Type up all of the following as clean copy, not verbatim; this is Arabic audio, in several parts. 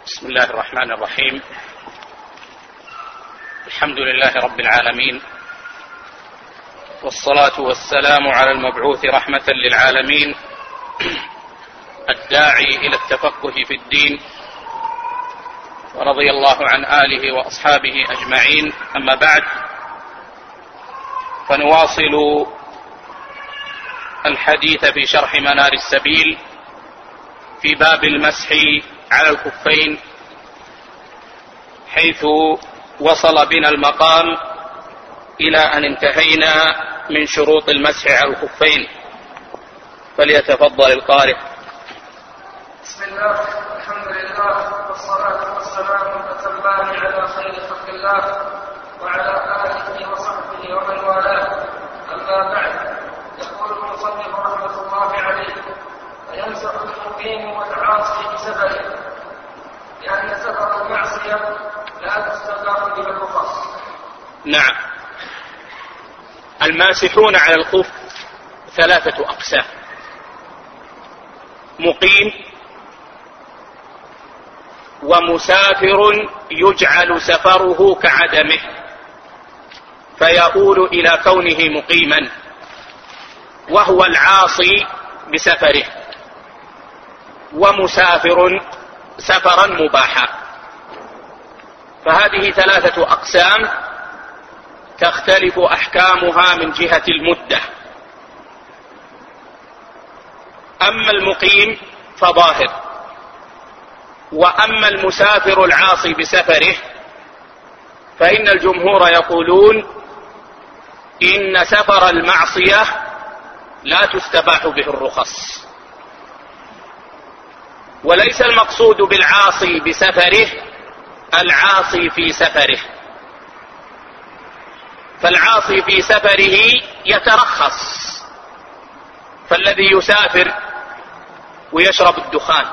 بسم الله الرحمن الرحيم. الحمد لله رب العالمين، والصلاة والسلام على المبعوث رحمة للعالمين الداعي إلى التفقه في الدين، ورضي الله عن آله وأصحابه أجمعين. أما بعد، فنواصل الحديث في شرح منار السبيل في باب المسح على الخفين، حيث وصل بنا المقام إلى أن انتهينا من شروط المسح على الخفين. فليتفضل القارئ. بسم الله، الحمد لله، والصلاة والسلام الأتمان على خير خلق الله وعلى آله وصحبه ومن والاه. أما بعد، يقول المصنف رحمة الله عليه: فيمسح المقيم والعاصي بسفره، لأن سفر المعصية لا تستغرق به الرخص. نعم، الماسحون على الخف ثلاثة أقسام: مقيم، ومسافر يجعل سفره كعدمه فيؤول إلى كونه مقيما، وهو العاصي بسفره، ومسافر سفرا مباحا. فهذه ثلاثة أقسام تختلف أحكامها من جهة المدة. أما المقيم فظاهر، وأما المسافر العاصي بسفره فإن الجمهور يقولون إن سفر المعصية لا تستباح به الرخص، وليس المقصود بالعاصي بسفره العاصي في سفره، فالعاصي في سفره يترخص، فالذي يسافر ويشرب الدخان،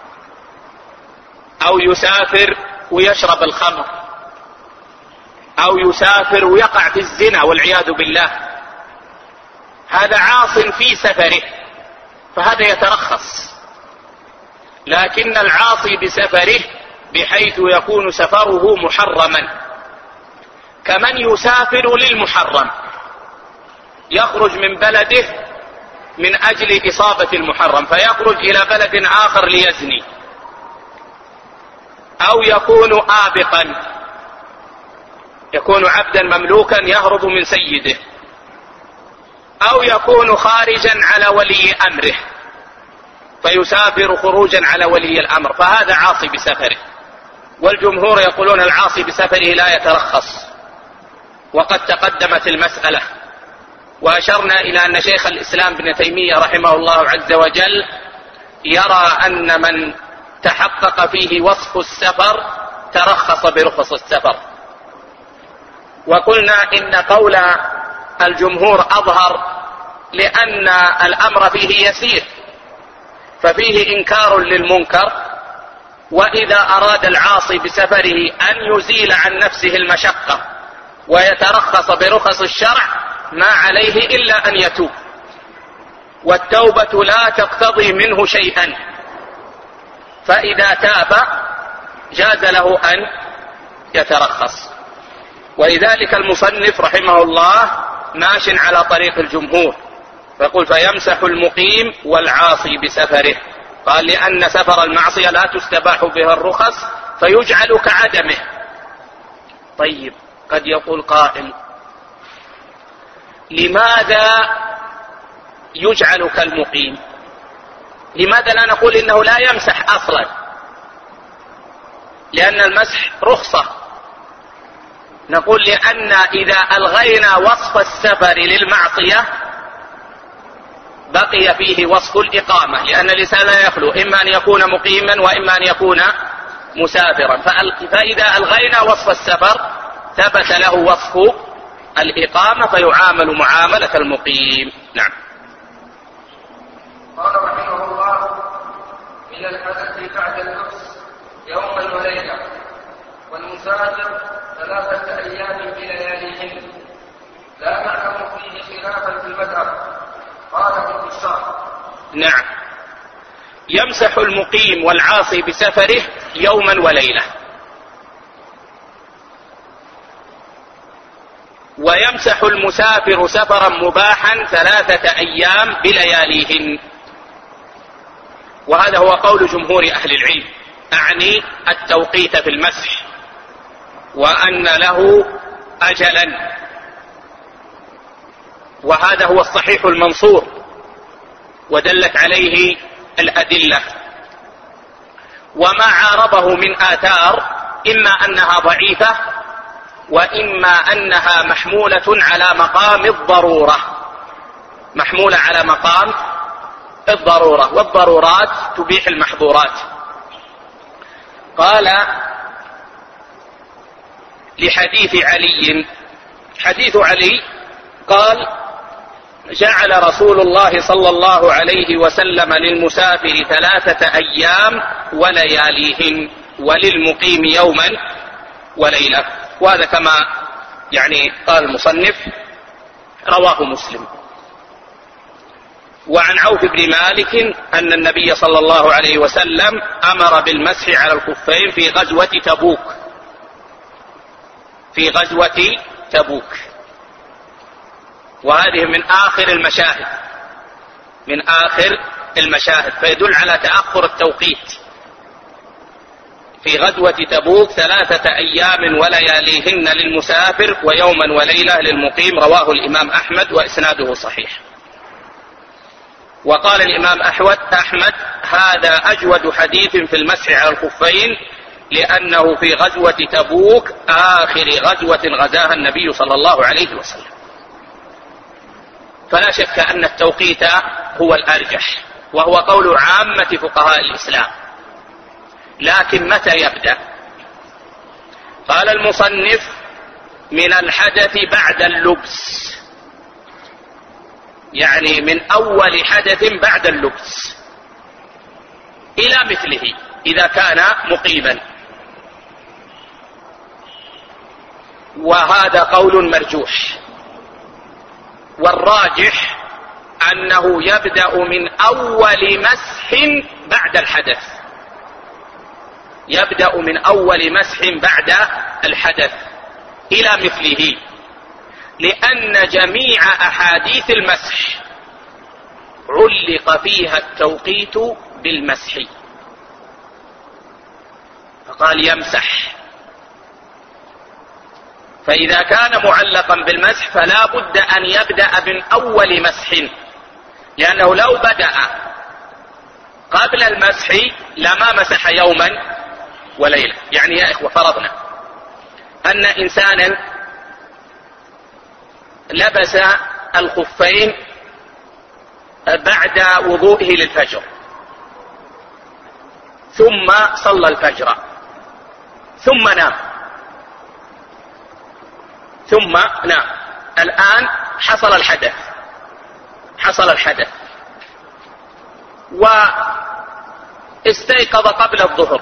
أو يسافر ويشرب الخمر، أو يسافر ويقع في الزنا والعياذ بالله، هذا عاص في سفره فهذا يترخص. لكن العاصي بسفره بحيث يكون سفره محرما، كمن يسافر للمحرم، يخرج من بلده من أجل إصابة المحرم فيخرج إلى بلد آخر ليزني، أو يكون آبقا، يكون عبدا مملوكا يهرب من سيده، أو يكون خارجا على ولي أمره فيسافر خروجا على ولي الأمر، فهذا عاصي بسفره. والجمهور يقولون العاصي بسفره لا يترخص، وقد تقدمت المسألة وأشرنا إلى أن شيخ الإسلام ابن تيمية رحمه الله عز وجل يرى أن من تحقق فيه وصف السفر ترخص برخص السفر. وقلنا إن قول الجمهور أظهر، لأن الأمر فيه يسير، ففيه إنكار للمنكر، وإذا أراد العاصي بسفره أن يزيل عن نفسه المشقة ويترخص برخص الشرع ما عليه إلا أن يتوب، والتوبة لا تقتضي منه شيئا، فإذا تاب جاز له أن يترخص. ولذلك المصنف رحمه الله ماش على طريق الجمهور، فيقول: فيمسح المقيم والعاصي بسفره، قال لأن سفر المعصية لا تستباح بها الرخص فيجعل كعدمه. طيب، قد يقول قائل: لماذا يجعل كالمقيم؟ لماذا لا نقول إنه لا يمسح أصلا؟ لأن المسح رخصة. نقول لأن إذا ألغينا وصف السفر للمعصية بقي فيه وصف الإقامة، لأن الإنسان لا يخلو إما أن يكون مقيما وإما أن يكون مسافرا، فإذا ألغينا وصف السفر ثبت له وصف الإقامة فيعامل معاملة المقيم. نعم. قال رحمه الله: من الحدث بعد اللبس يوما وليلة، والمسافر 3 أيام بلياليهن، لا نعلم فيه خلافا في المذهب. قاله الشرع. نعم، يمسح المقيم والعاصي بسفره يوما وليلة. ويمسح المسافر سفرا مباحا 3 أيام بلياليهن. وهذا هو قول جمهور أهل العلم، أعني التوقيت في المسح، وأن له أجلا، وهذا هو الصحيح المنصور ودلت عليه الأدلة. وما عارضه من آثار إما أنها ضعيفة وإما أنها محمولة على مقام الضرورة، محمولة على مقام الضرورة، والضرورات تبيح المحظورات. قال لحديث علي، حديث علي قال: جعل رسول الله صلى الله عليه وسلم للمسافر 3 أيام ولياليهن وللمقيم يوما وليلة. وهذا كما قال المصنف رواه مسلم. وعن عوف بن مالك أن النبي صلى الله عليه وسلم أمر بالمسح على الخفين في غزوة تبوك، في غزوة تبوك. وهذه من آخر المشاهد، من آخر المشاهد، فيدل على تأخر التوقيت. في غزوة تبوك 3 أيام ولياليهن للمسافر ويوما وليلة للمقيم. رواه الإمام أحمد وإسناده صحيح. وقال الإمام أحمد: هذا أجود حديث في المسح على الخفين، لأنه في غزوة تبوك آخر غزوة غزاها النبي صلى الله عليه وسلم. فلا شك أن التوقيت هو الأرجح، وهو قول عامة فقهاء الإسلام. لكن متى يبدأ؟ قال المصنف: من الحدث بعد اللبس، يعني من أول حدث بعد اللبس إلى مثله إذا كان مقيما. وهذا قول مرجوح، والراجح أنه يبدأ من أول مسح بعد الحدث، يبدأ من أول مسح بعد الحدث إلى مثله، لأن جميع أحاديث المسح علق فيها التوقيت بالمسح، فقال يمسح. فإذا كان معلقا بالمسح فلا بد أن يبدأ من أول مسح، لأنه لو بدأ قبل المسح لما مسح يوما وليلة. يعني يا إخوة، فرضنا أن إنسانا لبس الخفين بعد وضوئه للفجر، ثم صلى الفجر، ثم نام، الآن حصل الحدث، واستيقظ قبل الظهر،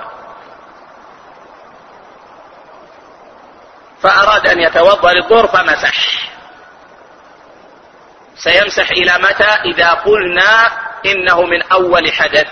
فأراد أن يتوضأ للظهر فمسح. سيمسح إلى متى؟ إذا قلنا إنه من أول حدث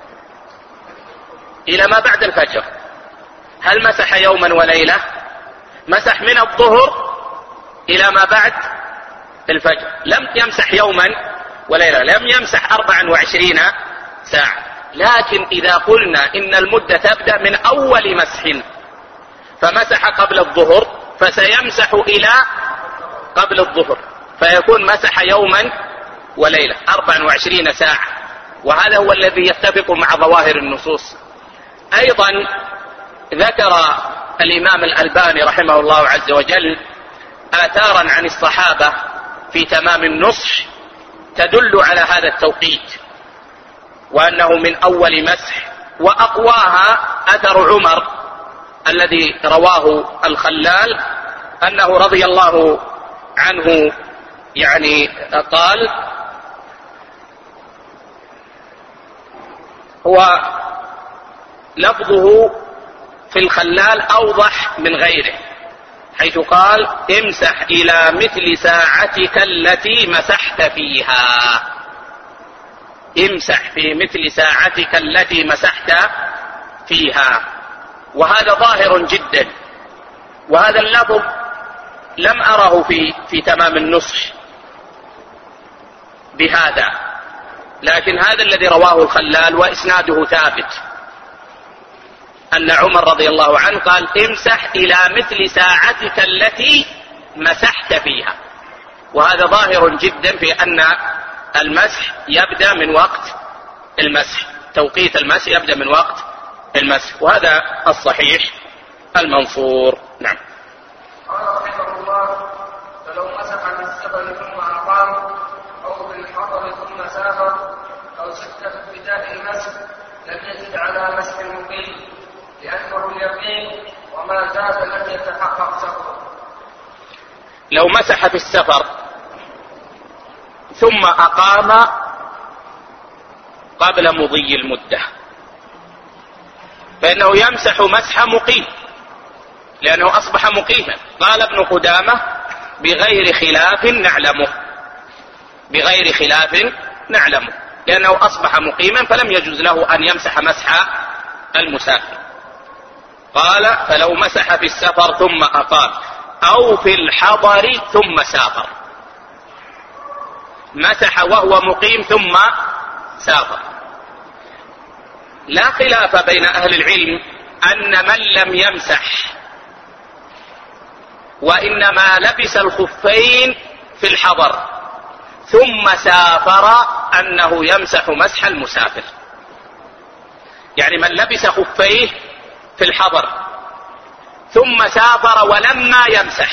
إلى ما بعد الفجر. هل مسح يوما وليلة؟ مسح من الظهر إلى ما بعد الفجر، لم يمسح يوما وليلة، لم يمسح 24 ساعة. لكن إذا قلنا إن المدة تبدأ من أول مسح فمسح قبل الظهر، فسيمسح إلى قبل الظهر، فيكون مسح يوما وليلة 24 ساعة. وهذا هو الذي يتفق مع ظواهر النصوص. أيضا ذكر الإمام الألباني رحمه الله عز وجل آثارا عن الصحابة في تمام النصح تدل على هذا التوقيت، وأنه من أول مسح. وأقواها أثر عمر الذي رواه الخلال أنه رضي الله عنه قال: هو لفظه في الخلال أوضح من غيره، حيث قال: امسح إلى مثل ساعتك التي مسحت فيها، امسح في مثل ساعتك التي مسحت فيها. وهذا ظاهر جدا، وهذا اللفظ لم أره في تمام النصح بهذا، لكن هذا الذي رواه الخلال وإسناده ثابت، أن عمر رضي الله عنه قال: امسح إلى مثل ساعتك التي مسحت فيها. وهذا ظاهر جدا في أن المسح يبدأ من وقت المسح، توقيت المسح يبدأ من وقت المسح، وهذا الصحيح المنصور. نعم. قال رحمه الله: فلو مسح بالسفر ثم أقام، أو بالحضر ثم سافر، أو شك في ابتداء المسح، لم يزد على مسح المقيم، لأنه اليقين، وما زاد لم يتحقق سفره. لو مسح في السفر ثم أقام قبل مضي المدة فإنه يمسح مسح مقيم، لأنه أصبح مقيما. قال ابن قدامة: بغير خلاف نعلمه، لأنه أصبح مقيما فلم يجوز له أن يمسح مسح المسافر. قال: فلو مسح في السفر ثم أقام، أو في الحضر ثم سافر. مسح وهو مقيم ثم سافر. لا خلاف بين أهل العلم أن من لم يمسح وإنما لبس الخفين في الحضر ثم سافر أنه يمسح مسح المسافر. يعني من لبس خفيه في الحضر ثم سافر ولما يمسح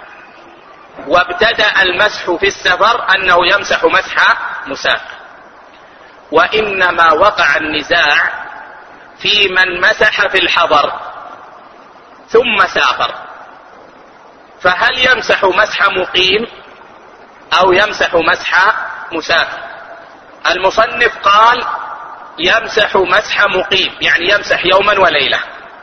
وابتدأ المسح في السفر أنه يمسح مسح مسافر. وإنما وقع النزاع في من مسح في الحضر ثم سافر، فهل يمسح مسح مقيم أو يمسح مسح مسافر؟ المصنف قال: يمسح مسح مقيم، يعني يمسح يوما وليلة.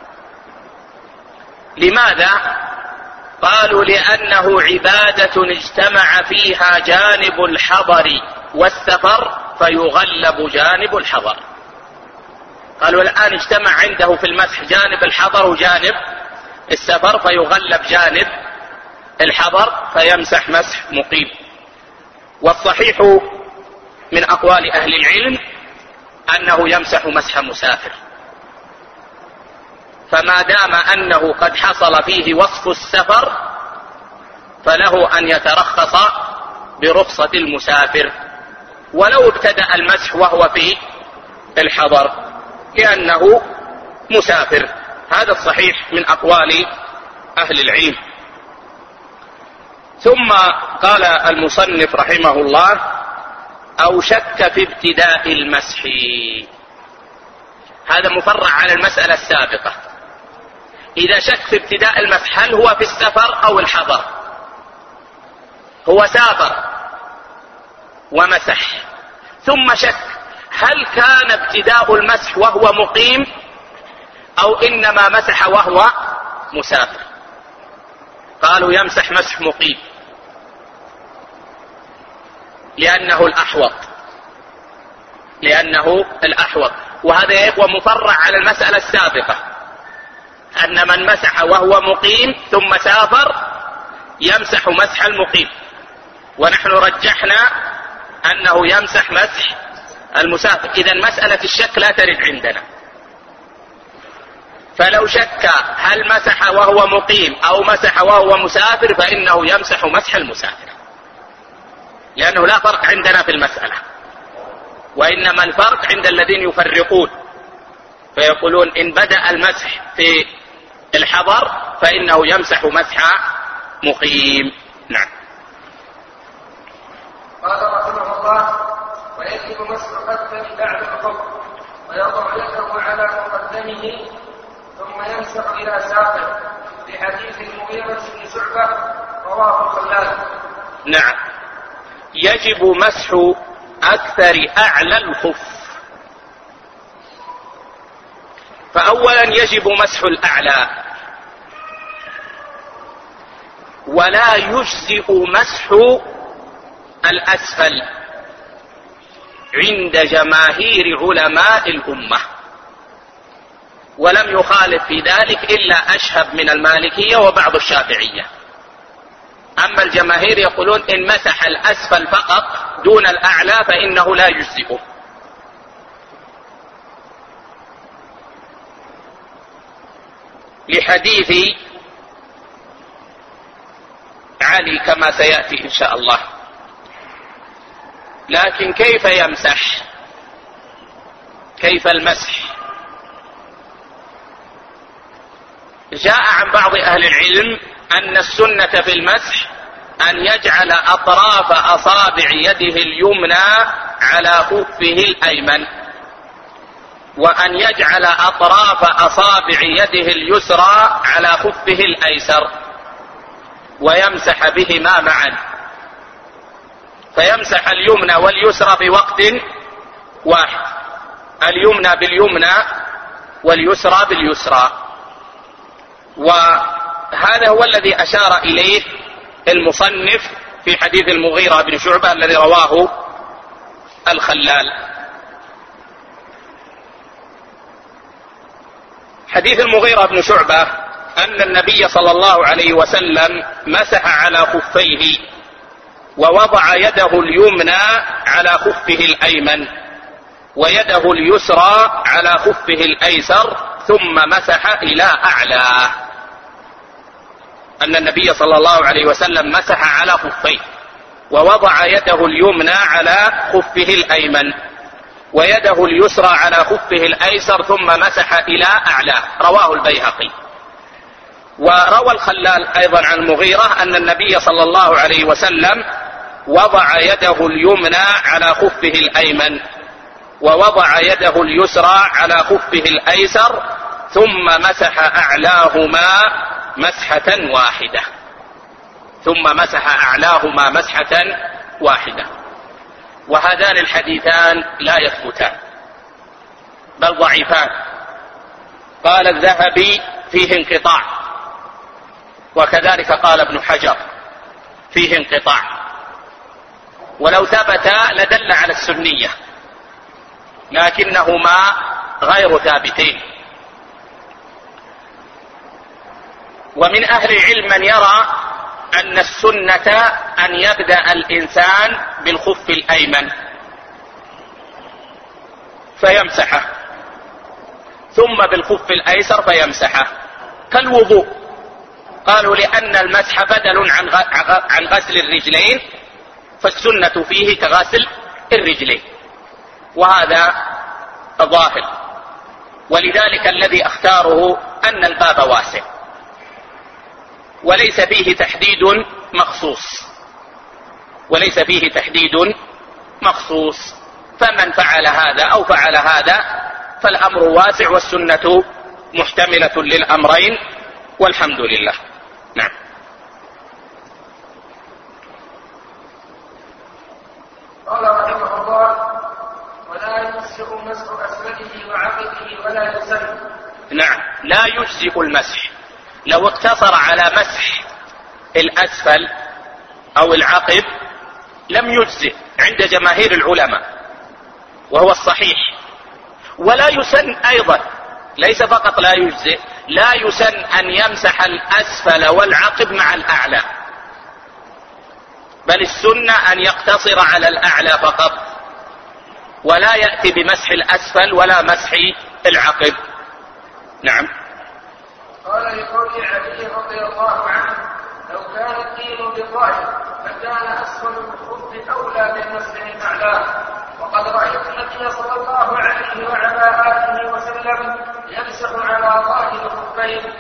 لماذا؟ قالوا: لأنه عبادة اجتمع فيها جانب الحضر والسفر فيغلب جانب الحضر. قالوا الآن اجتمع عنده في المسح جانب الحضر وجانب السفر، فيغلب جانب الحضر فيمسح مسح مقيم. والصحيح من أقوال أهل العلم أنه يمسح مسح مسافر، فما دام أنه قد حصل فيه وصف السفر فله أن يترخص برخصة المسافر ولو ابتدأ المسح وهو في الحضر لأنه مسافر. هذا الصحيح من أقوال أهل العلم. ثم قال المصنف رحمه الله: أو شك في ابتداء المسح. هذا مفرع على المسألة السابقة. إذا شك في ابتداء المسح هل هو في السفر أو الحضر؟ هو سافر ومسح ثم شك هل كان ابتداء المسح وهو مقيم أو إنما مسح وهو مسافر؟ قالوا يمسح مسح مقيم لأنه الأحوط. وهذا هو مفرع على المسألة السابقة، أن من مسح وهو مقيم ثم سافر يمسح مسح المقيم، ونحن رجحنا أنه يمسح مسح المسافر. إذن مسألة الشك لا ترد عندنا. فلو شك هل مسح وهو مقيم أو مسح وهو مسافر فإنه يمسح مسح المسافر، لأنه لا فرق عندنا في المسألة، وإنما الفرق عند الذين يفرقون فيقولون إن بدأ المسح في الحضر فإنه يمسح مسح مقيم. نعم. قال رحمه الله: ويجب مسح قدم بعد الحكم، ويضع يده على مقدمه ثم يمسح إلى ساقه، لحديث المغيرة بن شعبة رواه الخلال. نعم. يجب مسح أكثر أعلى الخف. فأولا يجب مسح الأعلى، ولا يجزئ مسح الأسفل عند جماهير علماء الأمة. ولم يخالف في ذلك إلا أشهب من المالكية وبعض الشافعية. أما الجماهير يقولون إن مسح الأسفل فقط دون الأعلى فإنه لا يجزئه. لحديث علي كما سيأتي إن شاء الله. لكن كيف يمسح؟ كيف المسح؟ جاء عن بعض أهل العلم أن السنة في المسح أن يجعل أطراف أصابع يده اليمنى على خفه الأيمن، وأن يجعل أطراف أصابع يده اليسرى على خفه الأيسر، ويمسح بهما معا، فيمسح اليمنى واليسرى بوقت واحد، اليمنى باليمنى واليسرى باليسرى. وهذا هو الذي أشار إليه المصنف في حديث المغيرة بن شعبة الذي رواه الخلال. حديث المغيرة بن شعبة أن النبي صلى الله عليه وسلم مسح على خفيه ووضع يده اليمنى على خفه الأيمن ويده اليسرى على خفه الأيسر ثم مسح إلى أعلاه. أن النبي صلى الله عليه وسلم مسح على خفيه ووضع يده اليمنى على خفه الأيمن ويده اليسرى على خفه الأيسر ثم مسح إلى أعلاه، رواه البيهقي. وروى الخلال أيضا عن المغيرة أن النبي صلى الله عليه وسلم وضع يده اليمنى على خفه الأيمن ووضع يده اليسرى على خفه الأيسر ثم مسح أعلاهما مسحة واحدة، ثم مسح أعلاهما مسحة واحدة. وهذان الحديثان لا يثبتان بل ضعيفان. قال الذهبي فيه انقطاع، وكذلك قال ابن حجر فيه انقطاع، ولو ثبت لدل على السنية، لكنهما غير ثابتين. ومن أهل العلم من يرى أن السنة أن يبدأ الإنسان بالخف الأيمن فيمسحه ثم بالخف الأيسر فيمسحه كالوضوء. قالوا لأن المسح بدل عن غسل الرجلين، فالسنة فيه كغسل الرجلين، وهذا ظاهر. ولذلك الذي اختاره أن الباب واسع وليس فيه تحديد مخصوص، وليس فيه تحديد مخصوص، فمن فعل هذا أو فعل هذا فالأمر واسع والسنة محتملة للأمرين والحمد لله. نعم. قال رحمه الله: ولا يجزئ مسح أسفله وعقبه ولا يسن. نعم، لا يجزئ المسح. لو اقتصر على مسح الأسفل أو العقب لم يجزئ عند جماهير العلماء، وهو الصحيح. ولا يسن أيضا، ليس فقط لا يجزئ، لا يسن أن يمسح الأسفل والعقب مع الأعلى، بل السنة أن يقتصر على الأعلى فقط، ولا يأتي بمسح الأسفل ولا مسح العقب. نعم. قال لقول علي رضي الله عنه: لو كان الدين بالرأي فكان أسفل الخف أولى بالمسح من أعلاه، وقد رأيت النبي صلى الله عليه وعلى آله وسلم يمسح على ظاهر الخفين.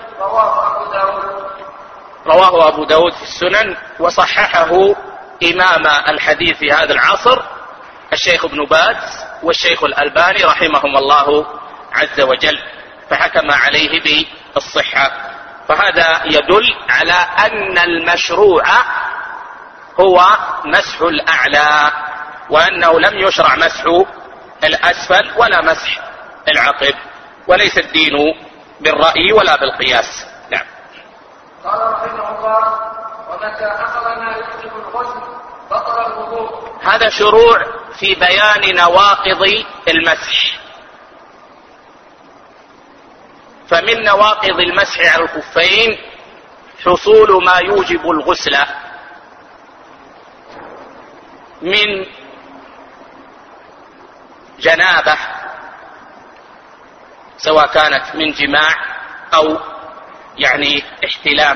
رواه أبو داود في السنن، وصححه إمام الحديث في هذا العصر الشيخ ابن باز والشيخ الألباني رحمهم الله عز وجل، فحكم عليه بالصحة. فهذا يدل على أن المشروع هو مسح الأعلى، وأنه لم يشرع مسح الأسفل ولا مسح العقب، وليس الدين بالرأي ولا بالقياس. نعم. قال رحمه الله: ومتى أخذ ما يوجب الغسل بطل الوضوء. هذا شروع في بيان نواقض المسح. فمن نواقض المسح على الخفين حصول ما يوجب الغسل من جنابة، سواء كانت من جماع أو احتلام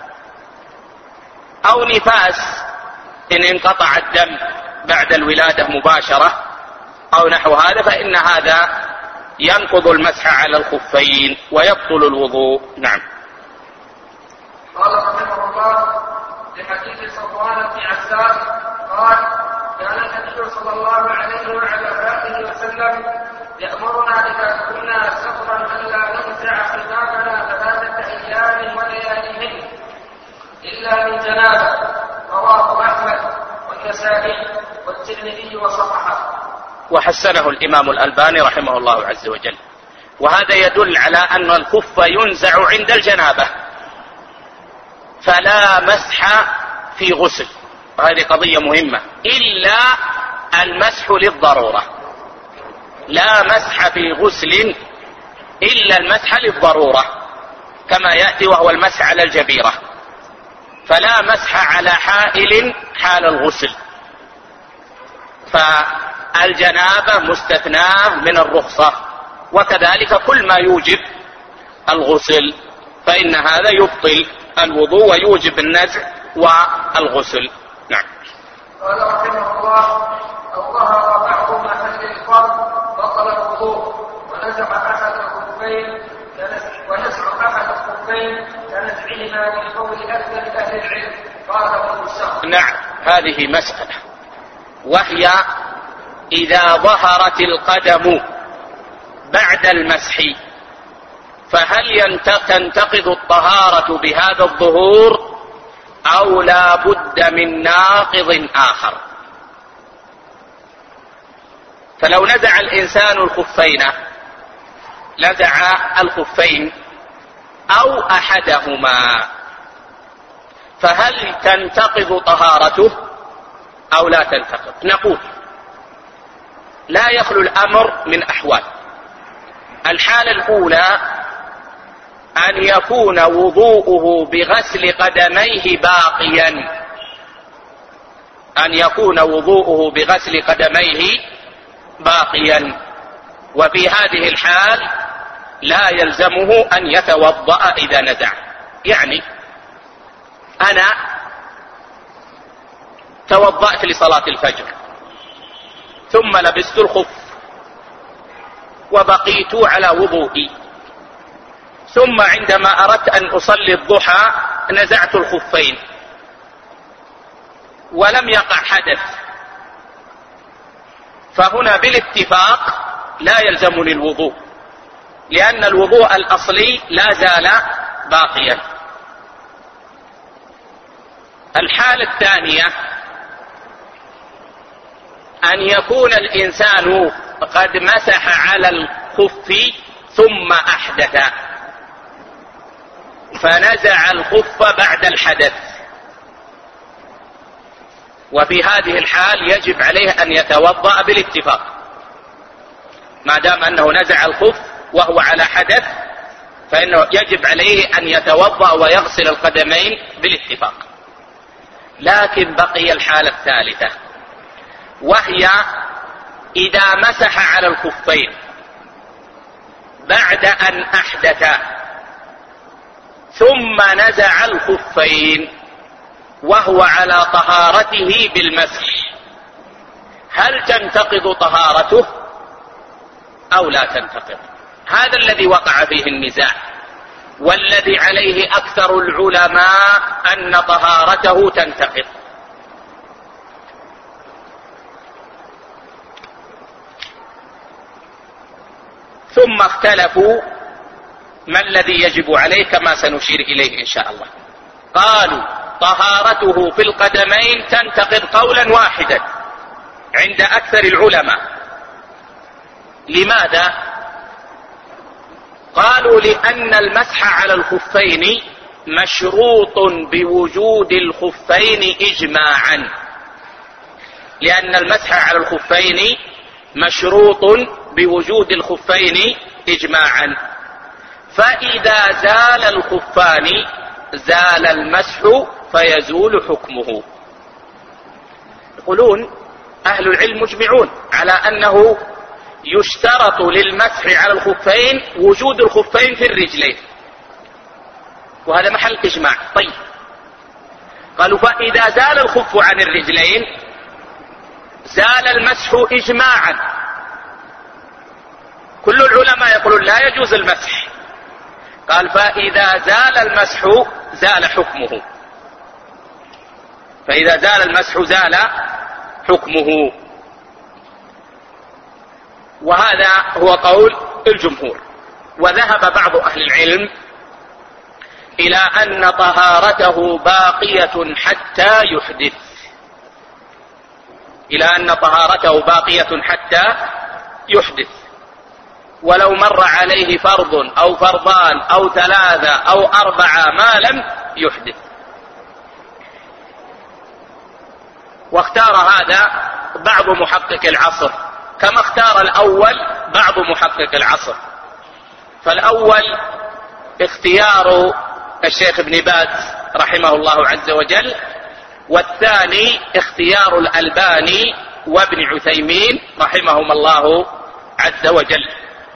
أو نفاس إن انقطع الدم بعد الولادة مباشرة أو نحو هذا، فإن هذا ينقض المسح على الخفين ويبطل الوضوء. نعم. قال رحمه الله لحديث صفوان بن عساس قال كان النبي صلى الله عليه وعلى آله وسلم يأمرنا إذا كنا سفرا ألا ننزع خفافنا 3 أيام ولياليهن إلا من جنابة. رواه أحمد والنسائي والترمذي وصححه. وحسنه الإمام الألباني رحمه الله عز وجل. وهذا يدل على أن الخف ينزع عند الجنابة، فلا مسح في غسل، وهذه قضية مهمة، إلا المسح للضرورة. لا مسح في غسل إلا المسح للضرورة كما يأتي، وهو المسح على الجبيرة، فلا مسح على حائل حال الغسل. فالجنابة مستثناة من الرخصة، وكذلك كل ما يوجب الغسل فإن هذا يبطل الوضوء ويوجب النزع والغسل. نعم. قال رحمه الله أو ظهر بعض محل الفرد بطل الوضوء، ونزع أحد الخفين كنزعهما لقول أكثر أهل العلم. قال ابن الشهر. نعم، هذه مسألة، وهي إذا ظهرت القدم بعد المسح فهل تنتقض الطهارة بهذا الظهور أو لا بد من ناقض آخر؟ فلو نزع الإنسان الخفين أو أحدهما فهل تنتقض طهارته أو لا تنتقض؟ نقول لا يخلو الأمر من أحوال. الحالة الأولى أن يكون وضوءه بغسل قدميه باقيا، وفي هذه الحال لا يلزمه أن يتوضأ إذا نزع. يعني أنا توضأت لصلاة الفجر ثم لبست الخف وبقيت على وضوئي، ثم عندما أردت أن أصلي الضحى نزعت الخفين ولم يقع حدث، فهنا بالاتفاق لا يلزمني الوضوء، لأن الوضوء الأصلي لا زال باقيا. الحالة الثانية أن يكون الإنسان قد مسح على الخف ثم أحدث فنزع الخف بعد الحدث، وفي هذه الحال يجب عليه أن يتوضأ بالاتفاق، ما دام أنه نزع الخف وهو على حدث فإنه يجب عليه أن يتوضأ ويغسل القدمين بالاتفاق. لكن بقي الحالة الثالثة، وهي إذا مسح على الخفين بعد أن أحدث ثم نزع الخفين وهو على طهارته بالمسح، هل تنتقض طهارته أو لا تنتقض؟ هذا الذي وقع فيه النزاع، والذي عليه أكثر العلماء أن طهارته تنتقض. ثم اختلفوا ما الذي يجب عليه كما سنشير إليه إن شاء الله. قالوا طهارته في القدمين تنتقض قولا واحدا عند أكثر العلماء. لماذا؟ قالوا لأن المسح على الخفين مشروط بوجود الخفين إجماعا، لأن المسح على الخفين مشروط بوجود الخفين إجماعا، فإذا زال الخفان زال المسح فيزول حكمه. يقولون أهل العلم مجمعون على أنه يشترط للمسح على الخفين وجود الخفين في الرجلين، وهذا محل إجماع. طيب، قالوا فإذا زال الخف عن الرجلين زال المسح إجماعا. كل العلماء يقولون لا يجوز المسح. قال فإذا زال المسح زال حكمه، فإذا زال المسح زال حكمه. وهذا هو قول الجمهور. وذهب بعض أهل العلم إلى أن طهارته باقية حتى يحدث، إلى أن طهارته باقية حتى يحدث، ولو مر عليه فرض أو فرضان أو 3 أو 4 ما لم يحدث. واختار هذا بعض محقق العصر كما اختار الأول بعض محقق العصر. فالأول اختيار الشيخ ابن باز رحمه الله عز وجل، والثاني اختيار الألباني وابن عثيمين رحمهم الله عز وجل.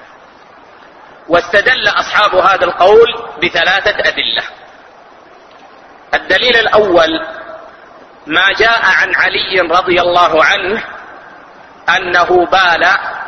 واستدل أصحاب هذا القول ب3 أدلة. الدليل الأول ما جاء عن علي رضي الله عنه أنه بال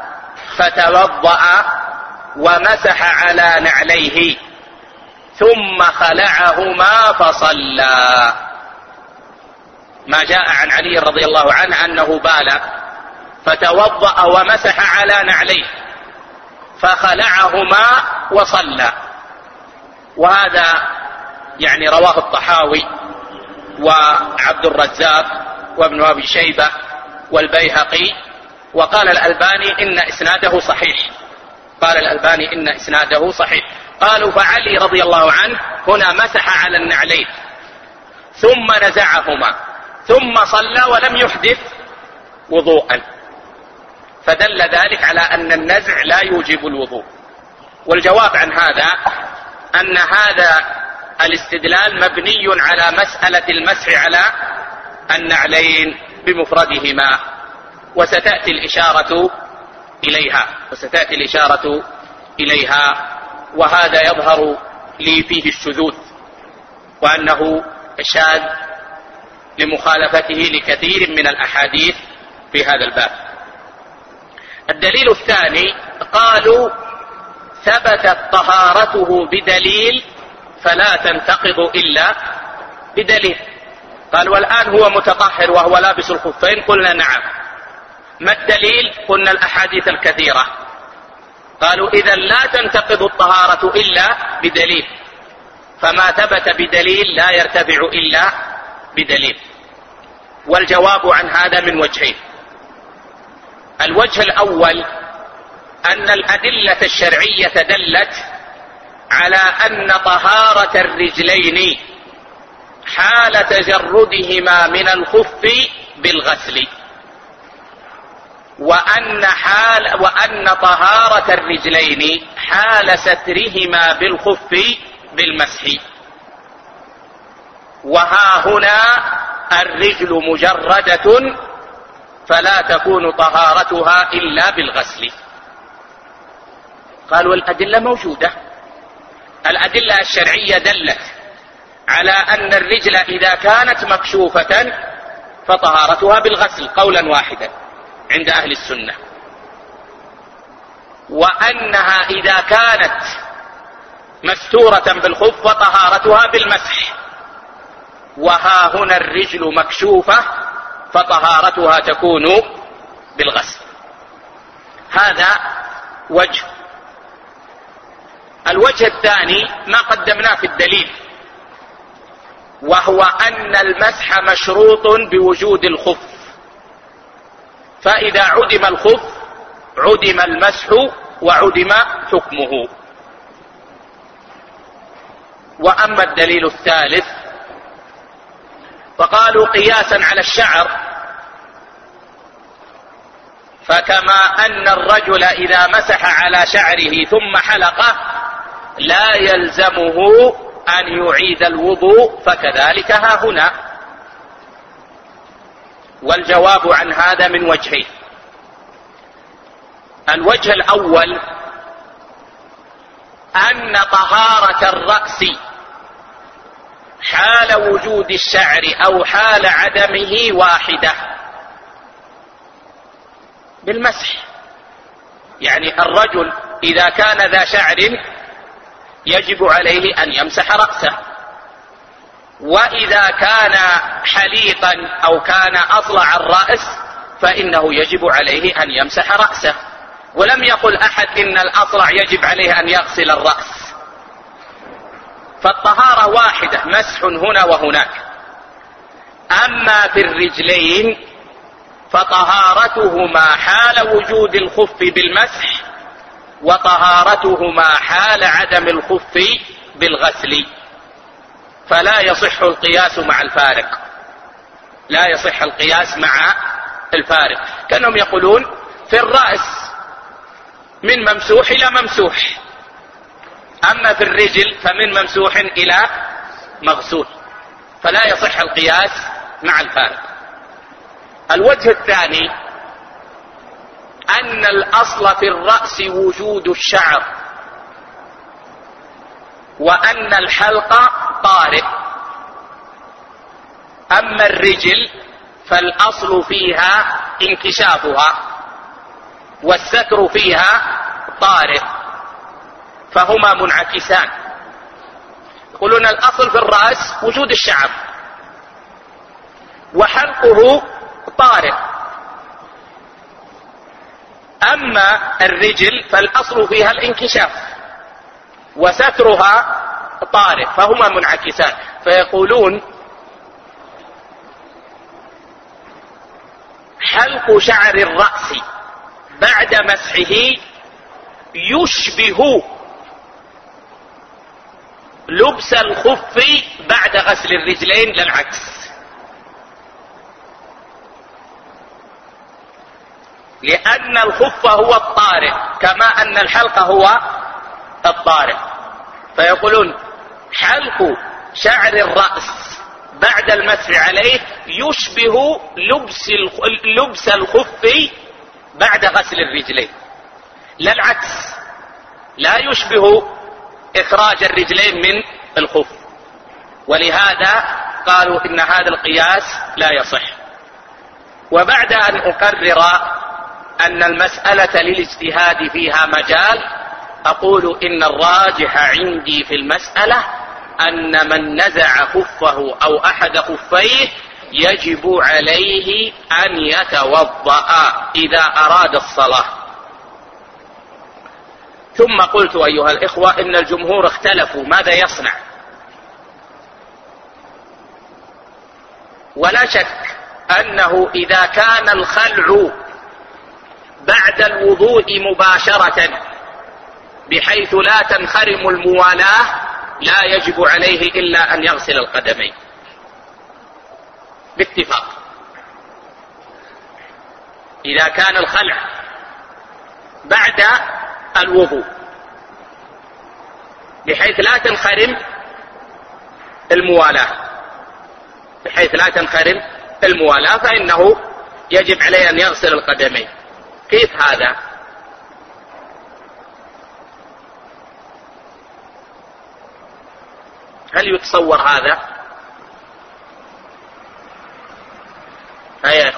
فتوضأ ومسح على نعليه ثم خلعهما فصلى. ما جاء عن علي رضي الله عنه أنه بال فتوضأ ومسح على نعليه فخلعهما وصلى. وهذا يعني رواه الطحاوي وعبد الرزاق وابن أبي شيبة والبيهقي. وقال الألباني إن إسناده صحيح، قال الألباني إن إسناده صحيح. قالوا فعلي رضي الله عنه هنا مسح على النعلين ثم نزعهما ثم صلى ولم يحدث وضوءا، فدل ذلك على أن النزع لا يوجب الوضوء. والجواب عن هذا أن هذا الاستدلال مبني على مسألة المسح على النعلين بمفردهما، وستأتي الإشارة إليها. وهذا يظهر لي فيه الشذوذ، وأنه شاذ لمخالفته لكثير من الأحاديث في هذا الباب. الدليل الثاني قالوا ثبتت طهارته بدليل فلا تنتقض إلا بدليل. قال والآن هو متطهر وهو لابس الخفين، قلنا نعم. ما الدليل؟ قلنا الأحاديث الكثيرة. قالوا إذا لا تنتقض الطهارة إلا بدليل، فما ثبت بدليل لا يرتفع إلا بدليل. والجواب عن هذا من وجهين. الوجه الأول أن الأدلة الشرعية دلت على أن طهارة الرجلين حال تجردهما من الخف بالغسل، وأن طهارة الرجلين حال سترهما بالخف بالمسح. وها هنا الرجل مجردة فلا تكون طهارتها إلا بالغسل. قالوا الأدلة موجودة، الأدلة الشرعية دلت على أن الرجل إذا كانت مكشوفة فطهارتها بالغسل قولا واحدا عند أهل السنة، وأنها إذا كانت مستورة بالخف فطهارتها بالمسح. وها هنا الرجل مكشوفة فطهارتها تكون بالغسل. هذا وجه. الوجه الثاني ما قدمناه في الدليل، وهو أن المسح مشروط بوجود الخف، فإذا عدم الخف عدم المسح وعدم حكمه. وأما الدليل الثالث فقالوا قياسا على الشعر، فكما أن الرجل إذا مسح على شعره ثم حلقه لا يلزمه أن يعيد الوضوء، فكذلك ها هنا. والجواب عن هذا من وجهين. الوجه الأول أن طهارة الرأس حال وجود الشعر أو حال عدمه واحدة بالمسح. يعني الرجل إذا كان ذا شعر يجب عليه أن يمسح رأسه، وإذا كان حليقا أو كان أصلع الرأس فإنه يجب عليه أن يمسح رأسه. ولم يقل أحد إن الأصلع يجب عليه أن يغسل الرأس، فالطهارة واحدة، مسح هنا وهناك. أما في الرجلين فطهارتهما حال وجود الخف بالمسح، وطهارتهما حال عدم الخف بالغسل، فلا يصح القياس مع الفارق. لا يصح القياس مع الفارق. كانهم يقولون في الرأس من ممسوح إلى ممسوح، أما في الرجل فمن ممسوح إلى مغسول، فلا يصح القياس مع الفارق. الوجه الثاني أن الأصل في الرأس وجود الشعر، وأن الحلق طارئ. أما الرجل فالأصل فيها انكشافها، والستر فيها طارئ، فهما منعكسان. يقولون الأصل في الرأس وجود الشعر، وحلقه طارئ. أما الرجل فالأصل فيها الانكشاف، وسترها طارئ، فهما منعكسان. فيقولون حلق شعر الرأس بعد مسحه يشبه لبس الخف بعد غسل الرجلين، لا العكس. لأن الخف هو الطارئ كما أن الحلق هو الطارئ. فيقولون حلق شعر الرأس بعد المسح عليه يشبه لبس الخف بعد غسل الرجلين، لا العكس. لا يشبه إخراج الرجلين من الخف، ولهذا قالوا إن هذا القياس لا يصح. وبعد أن أقرر أن المسألة للاجتهاد فيها مجال، أقول إن الراجح عندي في المسألة أن من نزع خفه أو أحد خفيه يجب عليه أن يتوضأ إذا أراد الصلاة. ثم قلت أيها الإخوة إن الجمهور اختلفوا ماذا يصنع. ولا شك أنه إذا كان الخلع بعد الوضوء مباشرة بحيث لا تنخرم الموالاة لا يجب عليه إلا أن يغسل القدمين باتفاق. إذا كان الخلع بعد الوضوء بحيث لا تنخرم الموالاة فإنه يجب عليه أن يغسل القدمين. كيف هذا؟ هل يتصور هذا؟ هيا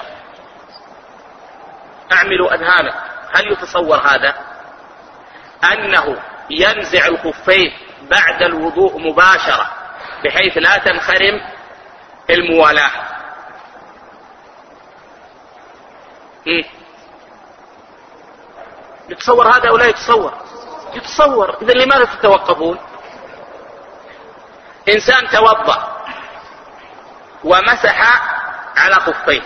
اعملوا أذهانك. هل يتصور هذا؟ أنه ينزع الخفين بعد الوضوء مباشرة بحيث لا تنخرم الموالاة. يتصور هذا أو لا يتصور؟ يتصور. إذا لماذا تتوقفون؟ إنسان توضأ ومسح على خفيه،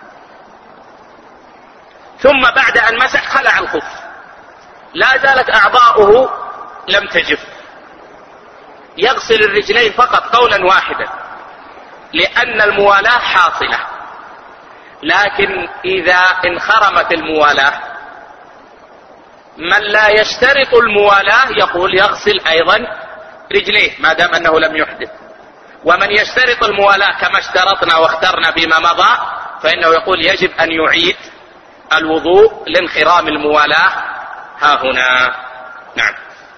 ثم بعد أن مسح خلع الخف، لا زالت أعضاؤه لم تجف، يغسل الرجلين فقط قولا واحدا لأن الموالاة حاصلة. لكن إذا انخرمت الموالاة من لا يشترط الموالاة يقول يغسل أيضا رجليه ما دام أنه لم يحدث. ومن يشترط الموالاة كما اشترطنا واخترنا فيما مضى فإنه يقول يجب أن يعيد الوضوء لانخرام الموالاة ها هنا. نعم.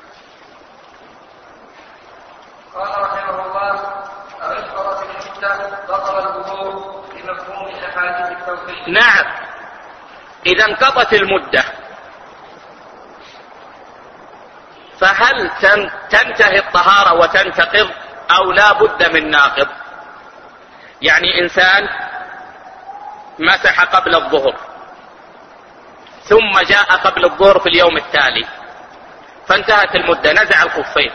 قال رحمه الله: أو انقضت المدة بطل الوضوء بمفهوم أحاديث التوحيد. نعم، إذا انقضت المدة فهل تنتهي الطهارة وتنتقض أو لا بد من ناقض؟ يعني إنسان مسح قبل الظهر ثم جاء قبل الظهر في اليوم التالي فانتهت المدة، نزع الخفين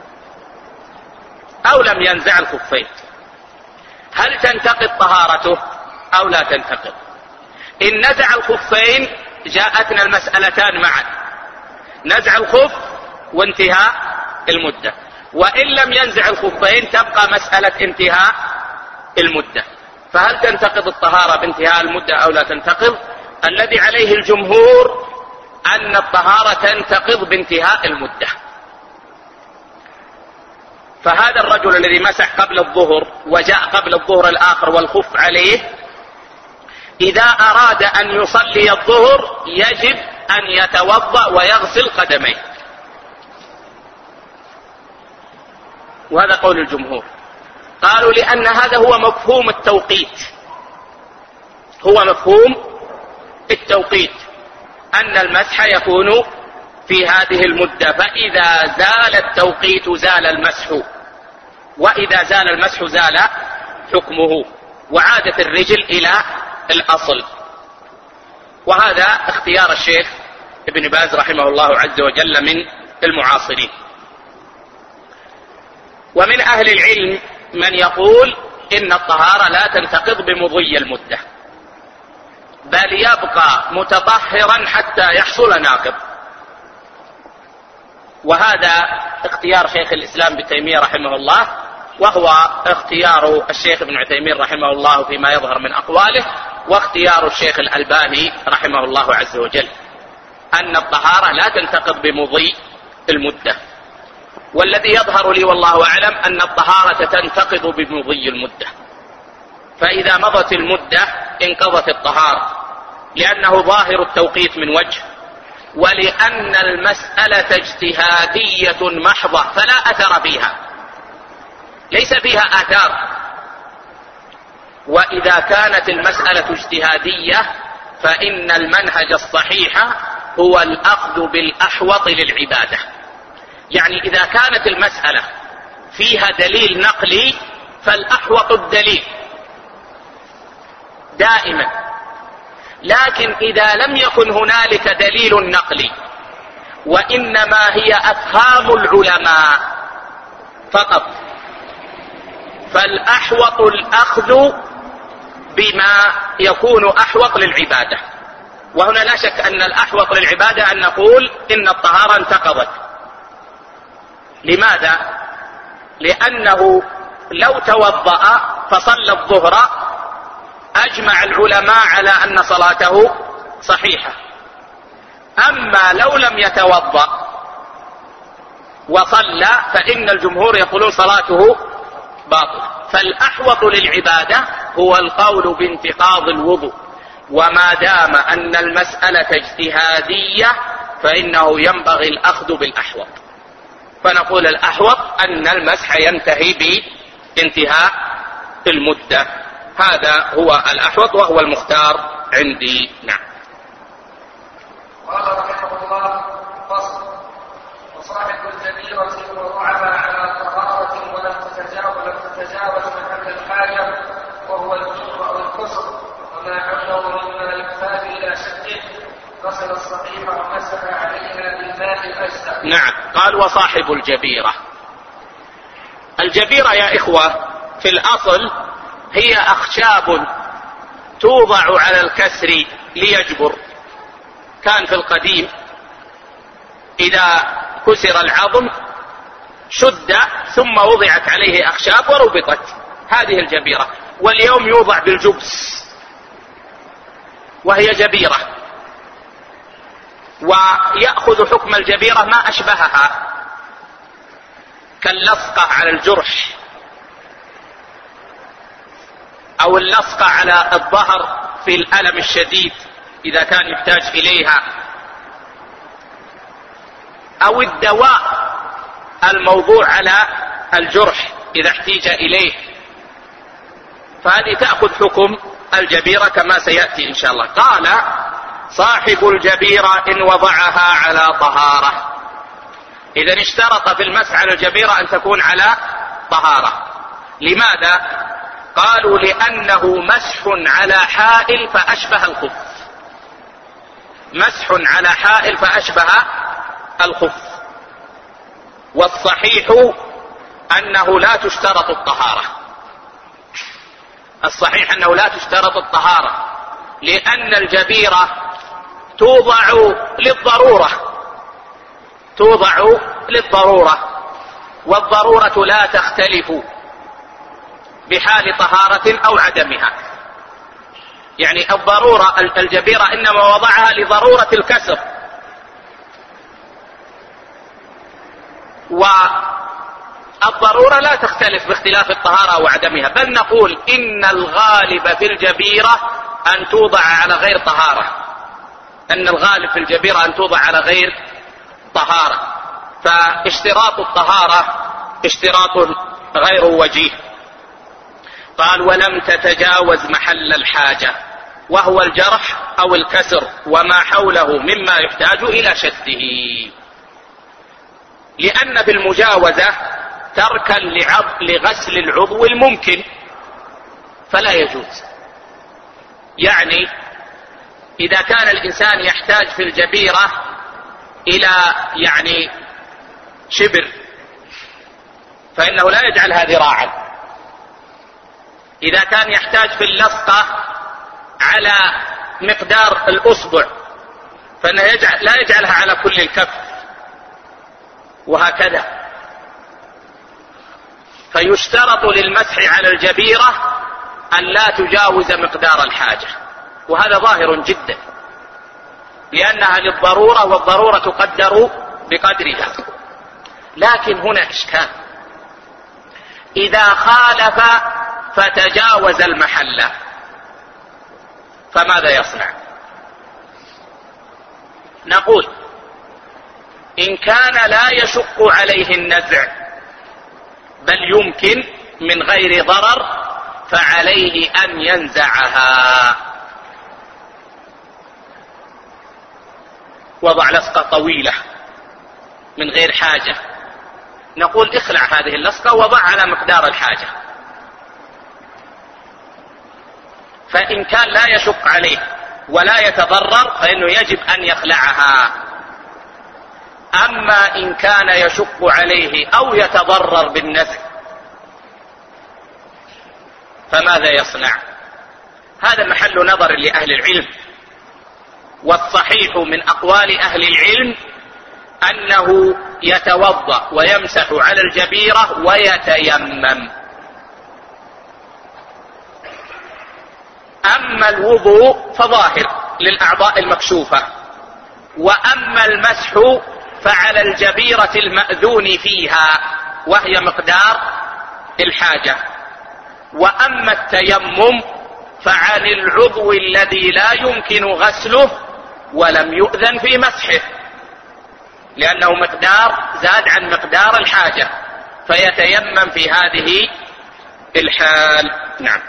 أو لم ينزع الخفين، هل تنتقض طهارته أو لا تنتقض؟ إن نزع الخفين جاءتنا المسألتان معا، نزع الخف وانتهاء المدة. وإن لم ينزع الخفين تبقى مسألة انتهاء المدة، فهل تنتقض الطهارة بانتهاء المدة أو لا تنتقض؟ الذي عليه الجمهور أن الطهارة تنتقض بانتهاء المدة. فهذا الرجل الذي مسح قبل الظهر وجاء قبل الظهر الآخر والخف عليه إذا أراد أن يصلي الظهر يجب أن يتوضأ ويغسل قدميه، وهذا قول الجمهور. قالوا لأن هذا هو مفهوم التوقيت، هو مفهوم التوقيت أن المسح يكون في هذه المدة، فإذا زال التوقيت زال المسح، وإذا زال المسح زال حكمه وعادت الرجل إلى الأصل. وهذا اختيار الشيخ ابن باز رحمه الله عز وجل من المعاصرين. ومن أهل العلم من يقول إن الطهارة لا تنتقض بمضي المدة، بل يبقى متطهرا حتى يحصل ناقض، وهذا اختيار شيخ الإسلام ابن تيمية رحمه الله، وهو اختيار الشيخ ابن عثيمين رحمه الله فيما يظهر من أقواله، واختيار الشيخ الألباني رحمه الله عز وجل، أن الطهارة لا تنتقض بمضي المدة. والذي يظهر لي والله أعلم أن الطهارة تنتقض بمضي المدة، فإذا مضت المدة انقضت الطهارة، لأنه ظاهر التوقيت من وجه، ولأن المسألة اجتهادية محضة فلا أثر فيها، ليس فيها آثار. وإذا كانت المسألة اجتهادية فإن المنهج الصحيح هو الأخذ بالأحوط للعبادة. يعني إذا كانت المسألة فيها دليل نقلي فالأحوط الدليل دائما، لكن إذا لم يكن هنالك دليل نقلي وإنما هي أفهام العلماء فقط، فالأحوط الأخذ بما يكون أحوط للعبادة. وهنا لا شك أن الأحوط للعبادة أن نقول إن الطهارة انتقضت. لماذا؟ لأنه لو توضأ فصلى الظهر أجمع العلماء على أن صلاته صحيحة، أما لو لم يتوضأ وصلى فإن الجمهور يقولون صلاته باطل. فالأحوط للعبادة هو القول بانتقاض الوضوء، وما دام أن المسألة اجتهادية فإنه ينبغي الأخذ بالأحوط، فنقول الأحوط أن المسح ينتهي بانتهاء المدة، هذا هو الأحوط وهو المختار عندي. نعم. قال رحمه الله: فصل: وصاحب الجبيرة وضعها على طهارة ولم تتجاوز محل الحاجة وهو الجوع أو الكسر وما حوله مما يحتاج إلى شقه غسل الصحيح ومسح عليها بالماء الأجزاء. نعم. قال: وصاحب الجبيرة. الجبيرة يا إخوة في الأصل هي أخشاب توضع على الكسر ليجبر. كان في القديم إذا كسر العظم شد ثم وضعت عليه أخشاب وربطت، هذه الجبيرة. واليوم يوضع بالجبس وهي جبيرة. ويأخذ حكم الجبيرة ما أشبهها كاللصقة على الجرح أو اللصقة على الظهر في الألم الشديد إذا كان يحتاج إليها، أو الدواء الموضوع على الجرح إذا احتيج إليه، فهذه تأخذ حكم الجبيرة كما سيأتي إن شاء الله. قال صاحب الجبيرة إن وضعها على طهارة. إذن اشترط في المسح على الجبيرة أن تكون على طهارة. لماذا؟ قالوا لأنه مسح على حائل فأشبه الخف، مسح على حائل فأشبه الخف. والصحيح أنه لا تشترط الطهارة، الصحيح أنه لا تشترط الطهارة، لأن الجبيرة توضع للضرورة، توضع للضرورة، والضرورة لا تختلف بحال طهارة أو عدمها. يعني الضرورة الجبيرة إنما وضعها لضرورة الكسر، والضرورة لا تختلف باختلاف الطهارة أو عدمها، بل نقول إن الغالب في الجبيرة أن توضع على غير طهارة، أن الغالب في الجبيرة أن توضع على غير طهارة، فاشتراط الطهارة اشتراط غير وجيه. قال ولم تتجاوز محل الحاجة، وهو الجرح أو الكسر وما حوله مما يحتاج إلى شده، لأن بالمجاوزة تركا لغسل العضو الممكن فلا يجوز. يعني إذا كان الإنسان يحتاج في الجبيرة إلى يعني شبر فإنه لا يجعلها ذراعا، إذا كان يحتاج في اللصقة على مقدار الأصبع فإنه لا يجعلها على كل الكف، وهكذا. فيشترط للمسح على الجبيرة أن لا تجاوز مقدار الحاجة، وهذا ظاهر جدا لأنها للضرورة، والضرورة تقدر بقدرها. لكن هنا إشكال، إذا خالف فتجاوز المحل فماذا يصنع؟ نقول إن كان لا يشق عليه النزع بل يمكن من غير ضرر فعليه أن ينزعها. وضع لصقة طويلة من غير حاجة، نقول اخلع هذه اللصقة وضع على مقدار الحاجة. فإن كان لا يشق عليه ولا يتضرر فإنه يجب أن يخلعها. أما إن كان يشق عليه أو يتضرر بالنزع فماذا يصنع؟ هذا محل نظر لأهل العلم، والصحيح من أقوال أهل العلم أنه يتوضأ ويمسح على الجبيرة ويتيمم. أما الوضوء فظاهر للأعضاء المكشوفة، وأما المسح فعلى الجبيرة المأذون فيها وهي مقدار الحاجة. وأما التيمم فعن العضو الذي لا يمكن غسله ولم يؤذن في مسحه، لأنه مقدار زاد عن مقدار الحاجة، فيتيمم في هذه الحال. نعم.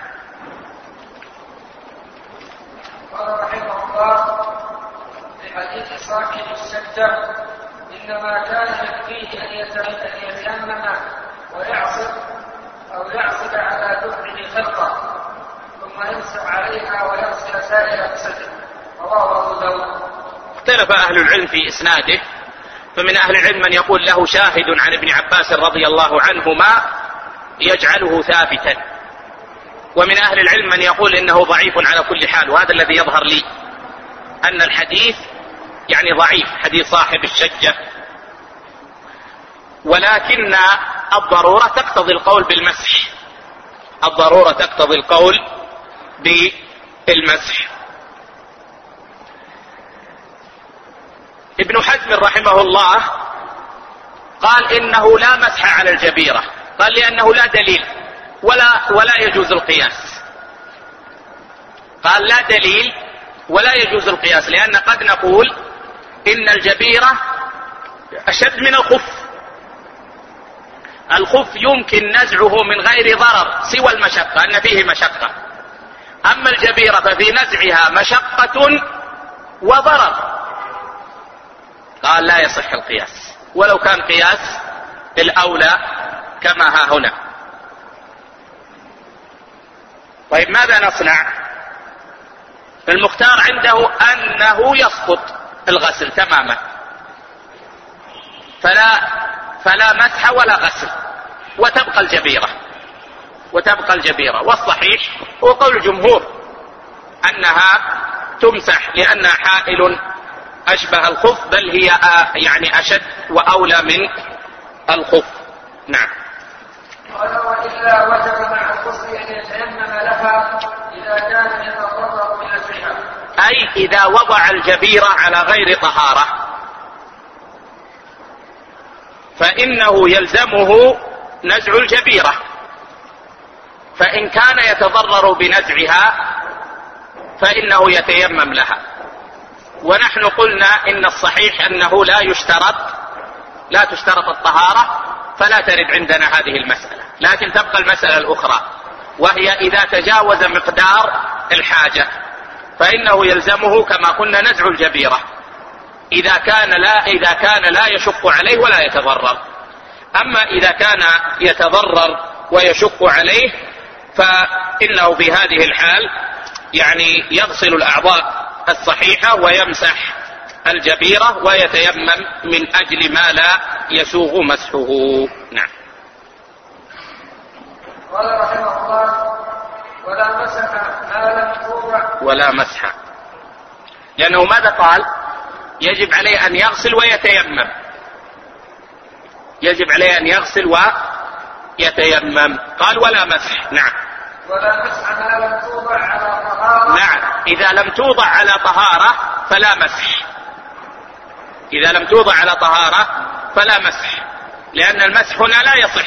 قال رحمه الله في حديث صاحب السجدة إنما كان يكفيه أن يتيمم ويعصب على دبره خرقة ثم يمسح عليها ويغسل سائر جسده. رواه أبو داود. اختلف أهل العلم في إسناده، فمن أهل العلم من يقول له شاهد عن ابن عباس رضي الله عنهما يجعله ثابتا، ومن أهل العلم من يقول إنه ضعيف على كل حال. وهذا الذي يظهر لي أن الحديث يعني ضعيف، حديث صاحب الشجة، ولكن الضرورة تقتضي القول بالمسح، الضرورة تقتضي القول بالمسح. ابن حزم رحمه الله قال إنه لا مسح على الجبيرة، قال لأنه لا دليل ولا يجوز القياس. قال لا دليل ولا يجوز القياس، لأن قد نقول إن الجبيرة أشد من الخف. الخف يمكن نزعه من غير ضرر سوى المشقة، أن فيه مشقة. أما الجبيرة ففي نزعها مشقة وضرر. قال لا يصح القياس، ولو كان قياس الأولى كما ها هنا. طيب ماذا نصنع؟ المختار عنده أنه يسقط الغسل تماما، فلا مسح ولا غسل، وتبقى الجبيرة. والصحيح هو قول الجمهور أنها تمسح، لأنها حائل أشبه الخف، بل هي يعني أشد وأولى من الخف. نعم. وإلا وجب مع الغسل أن يتيمم لها إذا كان يتضرر بنزعها، أي إذا وضع الجبيرة على غير طهارة فإنه يلزمه نزع الجبيرة، فإن كان يتضرر بنزعها فإنه يتيمم لها. ونحن قلنا إن الصحيح أنه لا تشترط الطهارة، فلا ترد عندنا هذه المسألة. لكن تبقى المسألة الأخرى، وهي إذا تجاوز مقدار الحاجة فإنه يلزمه كما قلنا نزع الجبيرة إذا كان لا يشق عليه ولا يتضرر. أما إذا كان يتضرر ويشق عليه فإنه في هذه الحال يعني يغسل الأعضاء الصحيحة ويمسح الجبيرة ويتيمم من أجل ما لا يسوغ مسحه. نعم. قال رحمه الله: ولا مسح ما لم توضع. ولا مسح، لأنه ماذا قال؟ يجب عليه أن يغسل ويتيمم. يجب عليه أن يغسل ويتيمم. قال ولا مسح. نعم. ولا مسح ما لم توضع على طهارة. نعم، إذا لم توضع على طهارة فلا مسح. إذا لم توضع على طهارة فلا مسح، لأن المسح هنا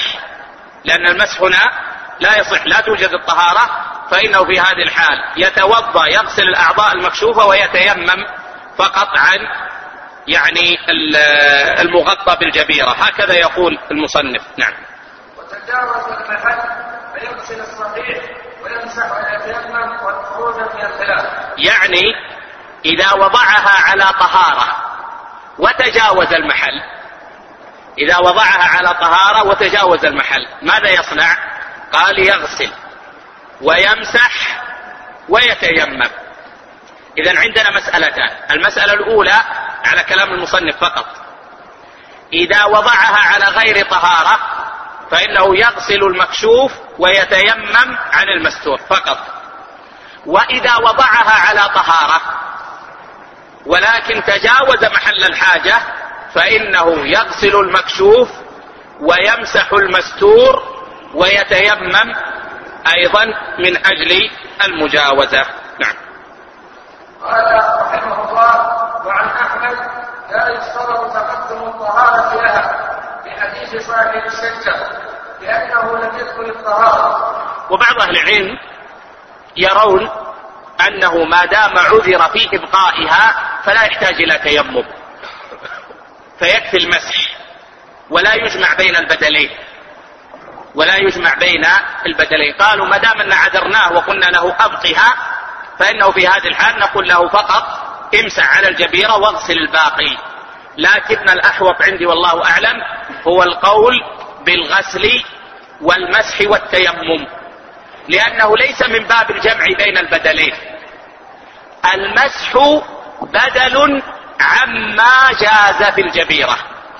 لا يصح، لا توجد الطهارة، فإنه في هذه الحال يتوضأ يغسل الأعضاء المكشوفة ويتيمم فقط عن يعني المغطى بالجبيرة. هكذا يقول المصنف. نعم. وتجاوز المحل فيغسل الصحيح ويمسح ويتيمم والخروج من الخلاف. يعني إذا وضعها على طهارة وتجاوز المحل، إذا وضعها على طهارة وتجاوز المحل ماذا يصنع؟ قال يغسل ويمسح ويتيمم. إذن عندنا مسألتان. المسألة الأولى على كلام المصنف فقط، إذا وضعها على غير طهارة فإنه يغسل المكشوف ويتيمم عن المستور فقط. وإذا وضعها على طهارة ولكن تجاوز محل الحاجة فإنه يغسل المكشوف ويمسح المستور ويتيمم أيضا من أجل المجاوزة. نعم. قال رحمه الله: وعن أحمد لا يشترط تقدم الطهارة لها بحديث صاحب الشجة لأنه لم يدخل الطهارة. وبعض أهل العلم يرون أنه ما دام عذر في إبقائها فلا يحتاج إلى تيمم، فيكفي المسح ولا يجمع بين البدلين. قالوا ما دام أن عذرناه وقلنا له أبقها فإنه في هذه الحال نقول له فقط امسح على الجبيرة واغسل الباقي. لكن الأحوط عندي والله أعلم هو القول بالغسل والمسح والتيمم، لأنه ليس من باب الجمع بين البدلين. المسح بدل عما جاز في الجبيرة،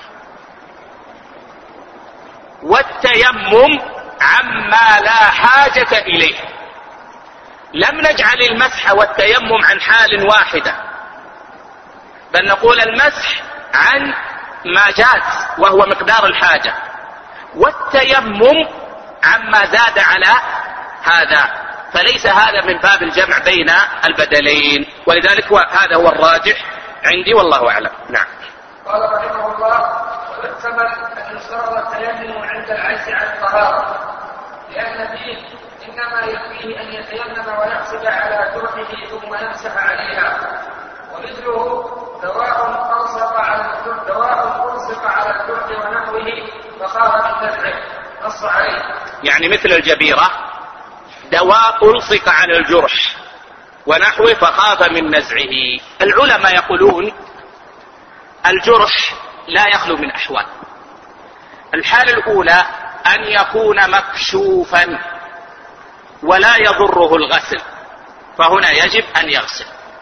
والتيمم عما لا حاجة إليه. لم نجعل المسح والتيمم عن حال واحدة، بل نقول المسح عن ما جاز وهو مقدار الحاجة، والتيمم عما زاد على هذا، فليس هذا من باب الجمع بين البدلين. ولذلك هذا هو الراجح عندي والله أعلم. نعم. قال رحمه الله: ويحتمل أن يشترط التيمم عند العجز عن الطهارة، لأن فيه إنما يكفيه أن يتيمم ويغسل على جرحه ثم يمسح عليها، ومثله دواء ألصق على الجرح ونحوه فخاف من نزعه، نص عليه. يعني مثل الجبيرة دواء ألصق على الجرح ونحوه فخاف من نزعه. العلماء يقولون الجرح لا يخلو من أحوال. الحالة الأولى أن يكون مكشوفا ولا يضره الغسل، فهنا يجب أن يغسل.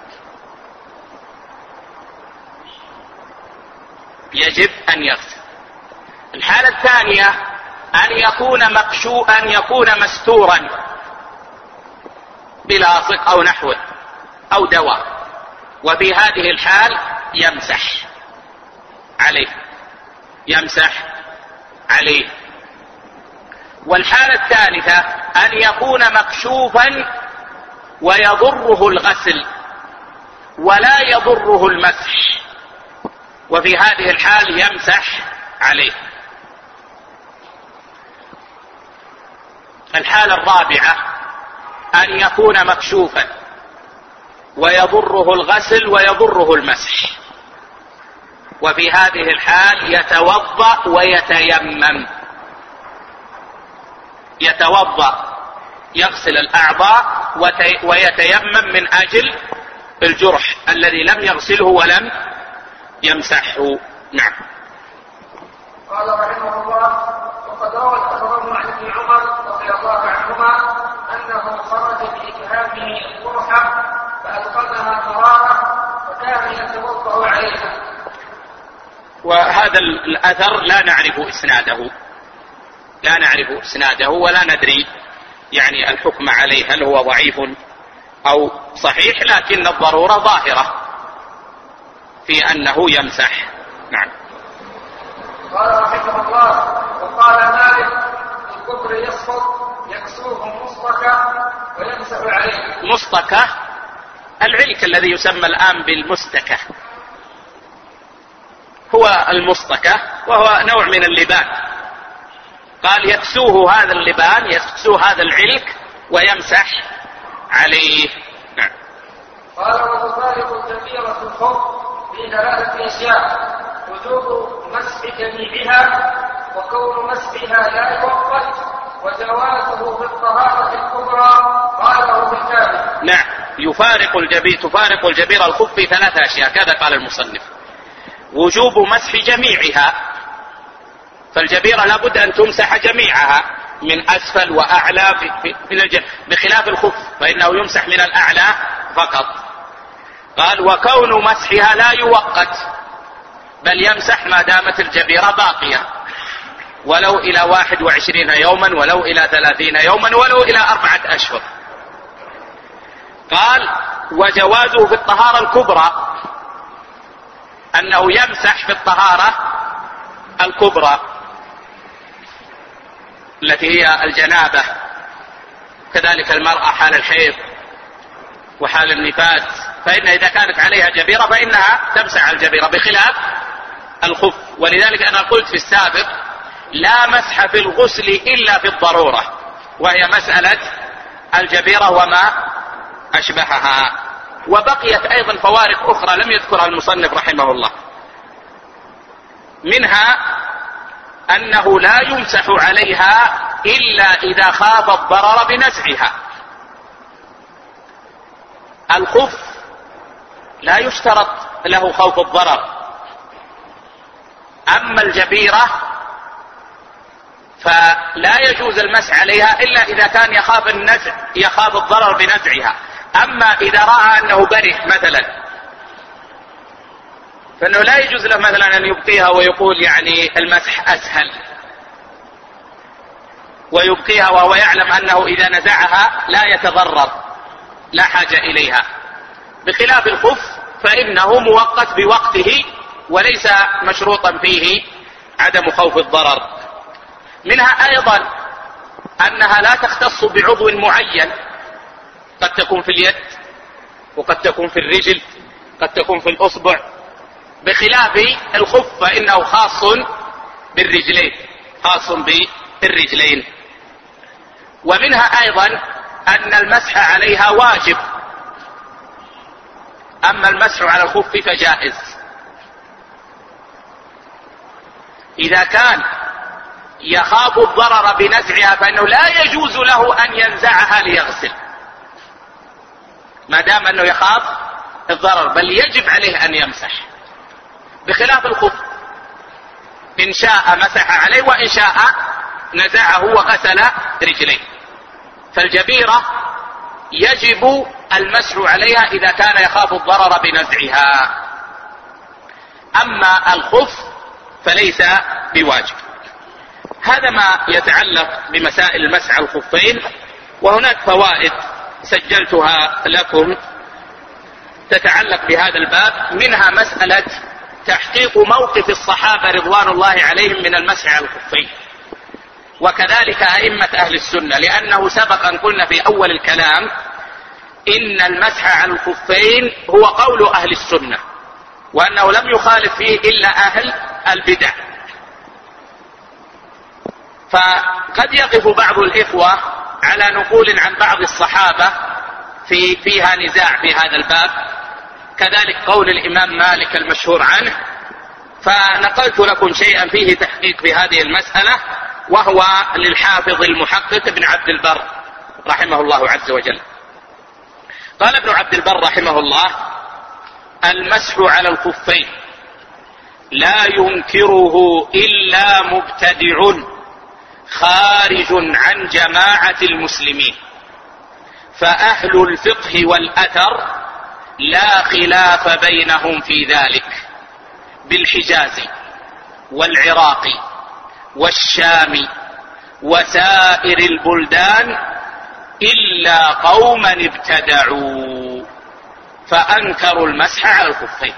الحالة الثانية أن يكون مستورا بلاصق أو نحوه أو دواء، وفي هذه الحال يمسح عليه. والحالة الثالثة أن يكون مكشوفا ويضره الغسل ولا يضره المسح، وفي هذه الحال يمسح عليه. الحالة الرابعة أن يكون مكشوفا ويضره الغسل ويضره المسح، وفي هذه الحال يتوضأ يغسل الأعضاء ويتيمم من أجل الجرح الذي لم يغسله ولم يمسحه. نعم. قال رحمه الله: وقد روى الأخرون عن ابن عمر رضي الله عنهما أنه خرج بإكهامه القرحة فألقمها مرارة فكان يتوضأ عليها. وهذا الأثر لا نعرف إسناده ولا ندري يعني الحكم عليه هل هو ضعيف أو صحيح، لكن الضرورة ظاهرة في أنه يمسح. نعم. قال رحمه الله: وقال مالك: الكفر يسقط يكسوه مصطكة ويمسح عليه. مصطكة العلك الذي يسمى الآن بالمستكة، هو المصطكة وهو نوع من اللبان. قال يكسوه هذا اللبان، يكسوه هذا العلك ويمسح عليه. نعم. قال: وتفارق الكبيرة الخف في 3 أشياء: وجوب مسح جميعها، وكون مسحها لا يوقت، وجوازه في الطهارة الكبرى. قاله في الكامل. نعم. تفارق الجبيرة الخف في 3 أشياء، كذا قال المصنف: وجوب مسح جميعها، فالجبيرة لابد أن تمسح جميعها من أسفل وأعلى بخلاف الخف فإنه يمسح من الأعلى فقط. قال: وكون مسحها لا يوقت، بل يمسح ما دامت الجبيرة باقية، ولو إلى 21 يوما، ولو إلى 30 يوما، ولو إلى 4 أشهر. قال: وجوازه في الطهارة الكبرى، أنه يمسح في الطهارة الكبرى التي هي الجنابة، كذلك المرأة حال الحيض وحال النفاس، فإن إذا كانت عليها جبيرة فإنها تمسح الجبيرة بخلاف الخف. ولذلك أنا قلت في السابق: لا مسح في الغسل إلا في الضرورة، وهي مسألة الجبيرة وما أشبهها. وبقيت أيضا فوارق أخرى لم يذكرها المصنف رحمه الله، منها أنه لا يمسح عليها إلا إذا خاف الضرر بنزعها. الخف لا يشترط له خوف الضرر، أما الجبيرة فلا يجوز المسح عليها إلا إذا كان يخاف الضرر بنزعها. أما إذا رأى أنه بره مثلا، فإنه لا يجوز له مثلا أن يبقيها ويقول يعني المسح أسهل، ويبقيها وهو يعلم أنه إذا نزعها لا يتضرر، لا حاجة إليها، بخلاف الخف فإنه مؤقت بوقته وليس مشروطا فيه عدم خوف الضرر. منها أيضا أنها لا تختص بعضو معين، قد تكون في اليد، وقد تكون في الرجل، قد تكون في الأصبع، بخلاف الخف فإنه خاص بالرجلين. ومنها أيضا أن المسح عليها واجب، أما المسح على الخف فجائز. إذا كان يخاف الضرر بنزعها فإنه لا يجوز له أن ينزعها ليغسل، ما دام أنه يخاف الضرر، بل يجب عليه أن يمسح، بخلاف الخف إن شاء مسح عليه وإن شاء نزعه وغسل رجليه. فالجبيرة يجب المسح عليها إذا كان يخاف الضرر بنزعها، أما الخف فليس بواجب. هذا ما يتعلق بمسائل المسح على الخفين. وهناك فوائد سجلتها لكم تتعلق بهذا الباب، منها مسألة تحقيق موقف الصحابة رضوان الله عليهم من المسح على الخفين، وكذلك أئمة أهل السنة، لأنه سبق أن قلنا في أول الكلام إن المسح على الخفين هو قول أهل السنة، وأنه لم يخالف فيه إلا أهل البدع. فقد يقف بعض الإخوة على نقول عن بعض الصحابة فيها نزاع في هذا الباب، كذلك قول الإمام مالك المشهور عنه، فنقلت لكم شيئا فيه تحقيق في هذه المسألة، وهو للحافظ المحقق ابن عبد البر رحمه الله عز وجل. قال ابن عبد البر رحمه الله: المسح على الخفين لا ينكره إلا مبتدع خارج عن جماعة المسلمين، فأهل الفقه والأثر لا خلاف بينهم في ذلك بالحجاز والعراق والشام وسائر البلدان إلا قوما ابتدعوا فأنكروا المسح على الخفين.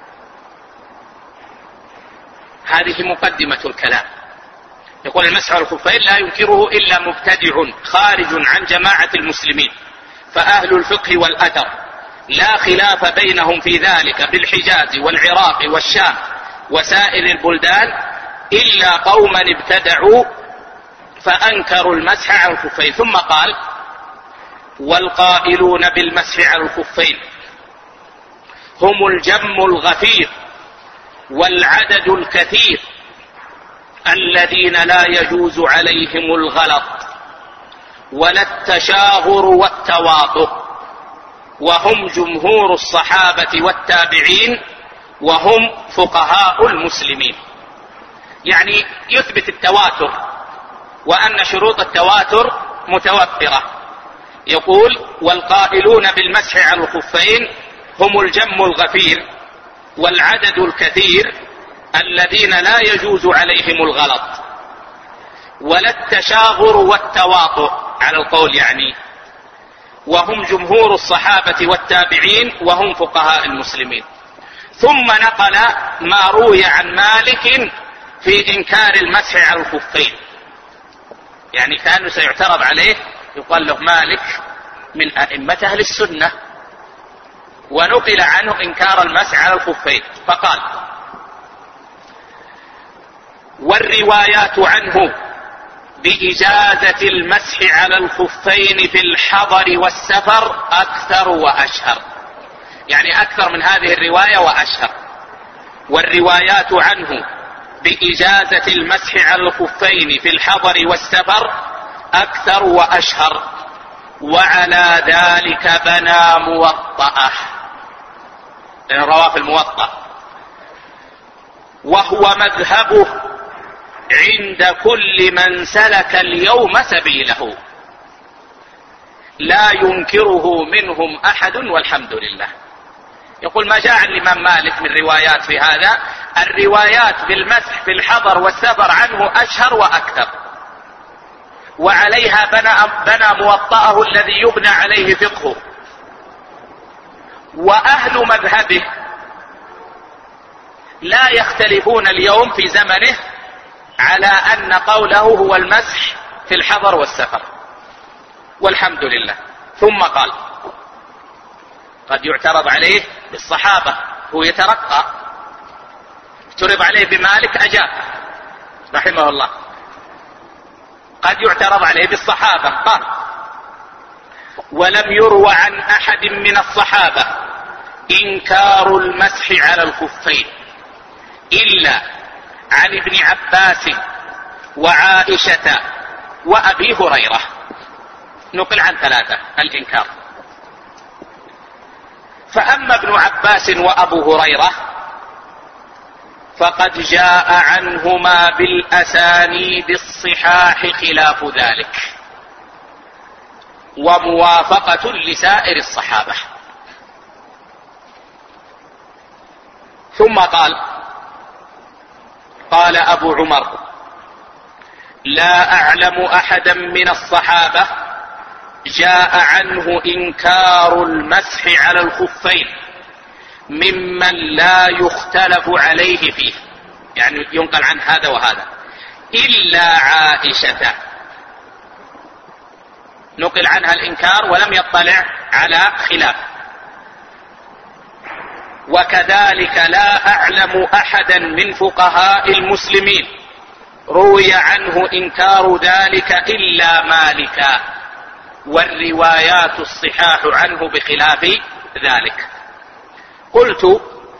هذه مقدمة الكلام. يقول: المسح على الخفين لا ينكره إلا مبتدع خارج عن جماعة المسلمين، فأهل الفقه والأثر لا خلاف بينهم في ذلك بالحجاز والعراق والشام وسائر البلدان إلا قوما ابتدعوا فأنكروا المسح على الخفين. ثم قال: والقائلون بالمسح على الخفين هم الجم الغفير والعدد الكثير الذين لا يجوز عليهم الغلط ولا التشاغر والتواطؤ، وهم جمهور الصحابة والتابعين، وهم فقهاء المسلمين. يعني يثبت التواتر وأن شروط التواتر متوفرة. يقول: والقائلون بالمسح على الخفين هم الجم الغفير والعدد الكثير الذين لا يجوز عليهم الغلط ولا التشاغر والتواطؤ على القول يعني، وهم جمهور الصحابة والتابعين، وهم فقهاء المسلمين. ثم نقل ما روي عن مالك في إنكار المسح على الخفين، يعني كان سيعترض عليه، يقال له مالك من أئمة أهل السنة، ونقل عنه إنكار المسح على الخفين، فقال: والروايات عنه بإجازة المسح على الخفين في الحضر والسفر أكثر وأشهر، يعني أكثر من هذه الرواية وأشهر. والروايات عنه بإجازة المسح على الخفين في الحضر والسفر أكثر وأشهر، وعلى ذلك بنى موطأه، لأن رواه في الموطأ، وهو مذهبه عند كل من سلك اليوم سبيله، لا ينكره منهم أحد والحمد لله. يقول: ما جاء عن الإمام مالك من روايات في هذا، الروايات بالمسح في الحضر والسفر عنه أشهر وأكثر، وعليها بنى موطأه الذي يبنى عليه فقهه. وأهل مذهبه لا يختلفون اليوم في زمنه على أن قوله هو المسح في الحضر والسفر، والحمد لله. ثم قال: قد يعترض عليه بالصحابة، هو يترقى اعترض عليه بمالك أجاب رحمه الله. قد يعترض عليه بالصحابة قال. ولم يروى عن أحد من الصحابة إنكار المسح على الخفين إلا عن ابن عباس وعائشة وأبي هريرة. نقل عن ثلاثة الإنكار. فأما ابن عباس وأبو هريرة فقد جاء عنهما بالأسانيد الصحاح خلاف ذلك وموافقة لسائر الصحابة. ثم قال أبو عمر لا أعلم أحدا من الصحابة جاء عنه إنكار المسح على الخفين ممن لا يختلف عليه فيه، يعني ينقل عن هذا وهذا، إلا عائشة نقل عنها الإنكار ولم يطلع على خلاف. وكذلك لا أعلم أحدا من فقهاء المسلمين روي عنه إنكار ذلك إلا مالكا، والروايات الصحاح عنه بخلاف ذلك. قلت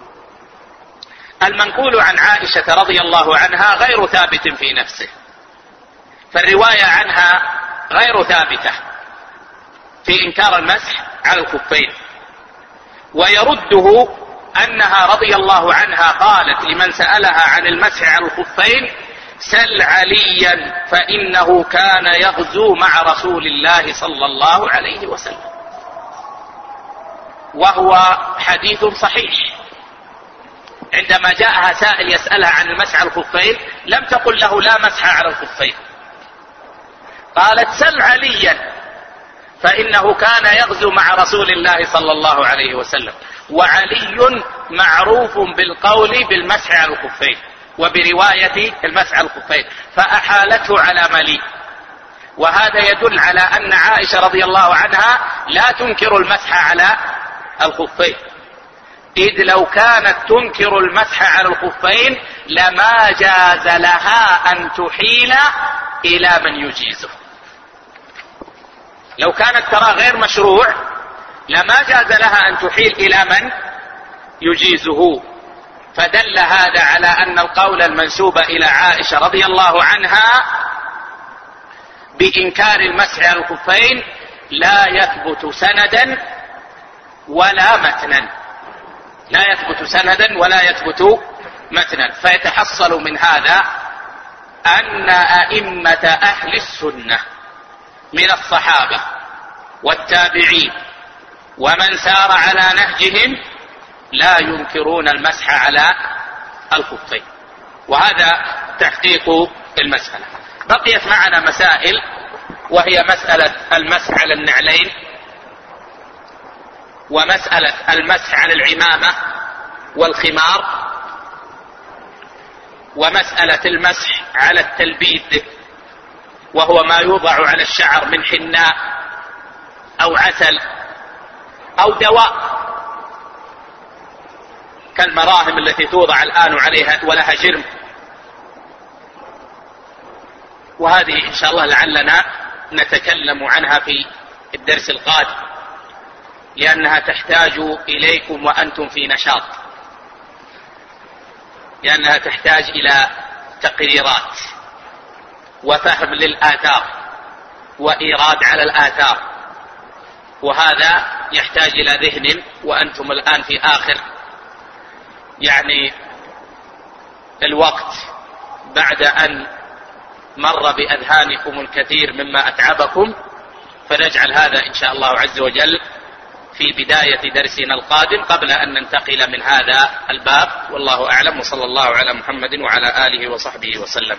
المنقول عن عائشة رضي الله عنها غير ثابت في نفسه، فالرواية عنها غير ثابتة في إنكار المسح على الخفين، ويرده أنها رضي الله عنها قالت لمن سألها عن المسح على الخفين سل عليا فإنه كان يغزو مع رسول الله صلى الله عليه وسلم، وهو حديث صحيح. عندما جاءها سائل يسألها عن المسح على الخفين لم تقل له لا مسح على الخفين، قالت سل عليا فإنه كان يغزو مع رسول الله صلى الله عليه وسلم، وعلي معروف بالقول بالمسح على الخفين وبرواية المسح على الخفين، فأحالته على ملي. وهذا يدل على أن عائشة رضي الله عنها لا تنكر المسح على الخفين، إذ لو كانت تنكر المسح على الخفين لما جاز لها أن تحيل إلى من يجيزه. لو كانت ترى غير مشروع لما جاز لها أن تحيل إلى من يجيزه. فدل هذا على أن القول المنسوب إلى عائشة رضي الله عنها بإنكار المسح على الخفين لا يثبت سندا ولا متنا، لا يثبت سندا ولا يثبت متنا. فيتحصل من هذا أن أئمة أهل السنة من الصحابة والتابعين ومن سار على نهجهم لا ينكرون المسح على الخفين، وهذا تحقيق المسألة. بقيت معنا مسائل، وهي مسألة المسح على النعلين، ومسألة المسح على العمامة والخمار، ومسألة المسح على التلبيد وهو ما يوضع على الشعر من حناء أو عسل أو دواء كالمراهم التي توضع الآن عليها ولها جرم. وهذه إن شاء الله لعلنا نتكلم عنها في الدرس القادم، لأنها تحتاج إليكم وأنتم في نشاط، لأنها تحتاج إلى تقريرات وفهم للآثار وإيراد على الآثار، وهذا يحتاج إلى ذهن، وأنتم الآن في آخر يعني الوقت بعد أن مر بأذهانكم الكثير مما أتعبكم، فنجعل هذا إن شاء الله عز وجل في بداية درسنا القادم قبل أن ننتقل من هذا الباب. والله أعلم، وصلى الله على محمد وعلى آله وصحبه وسلم.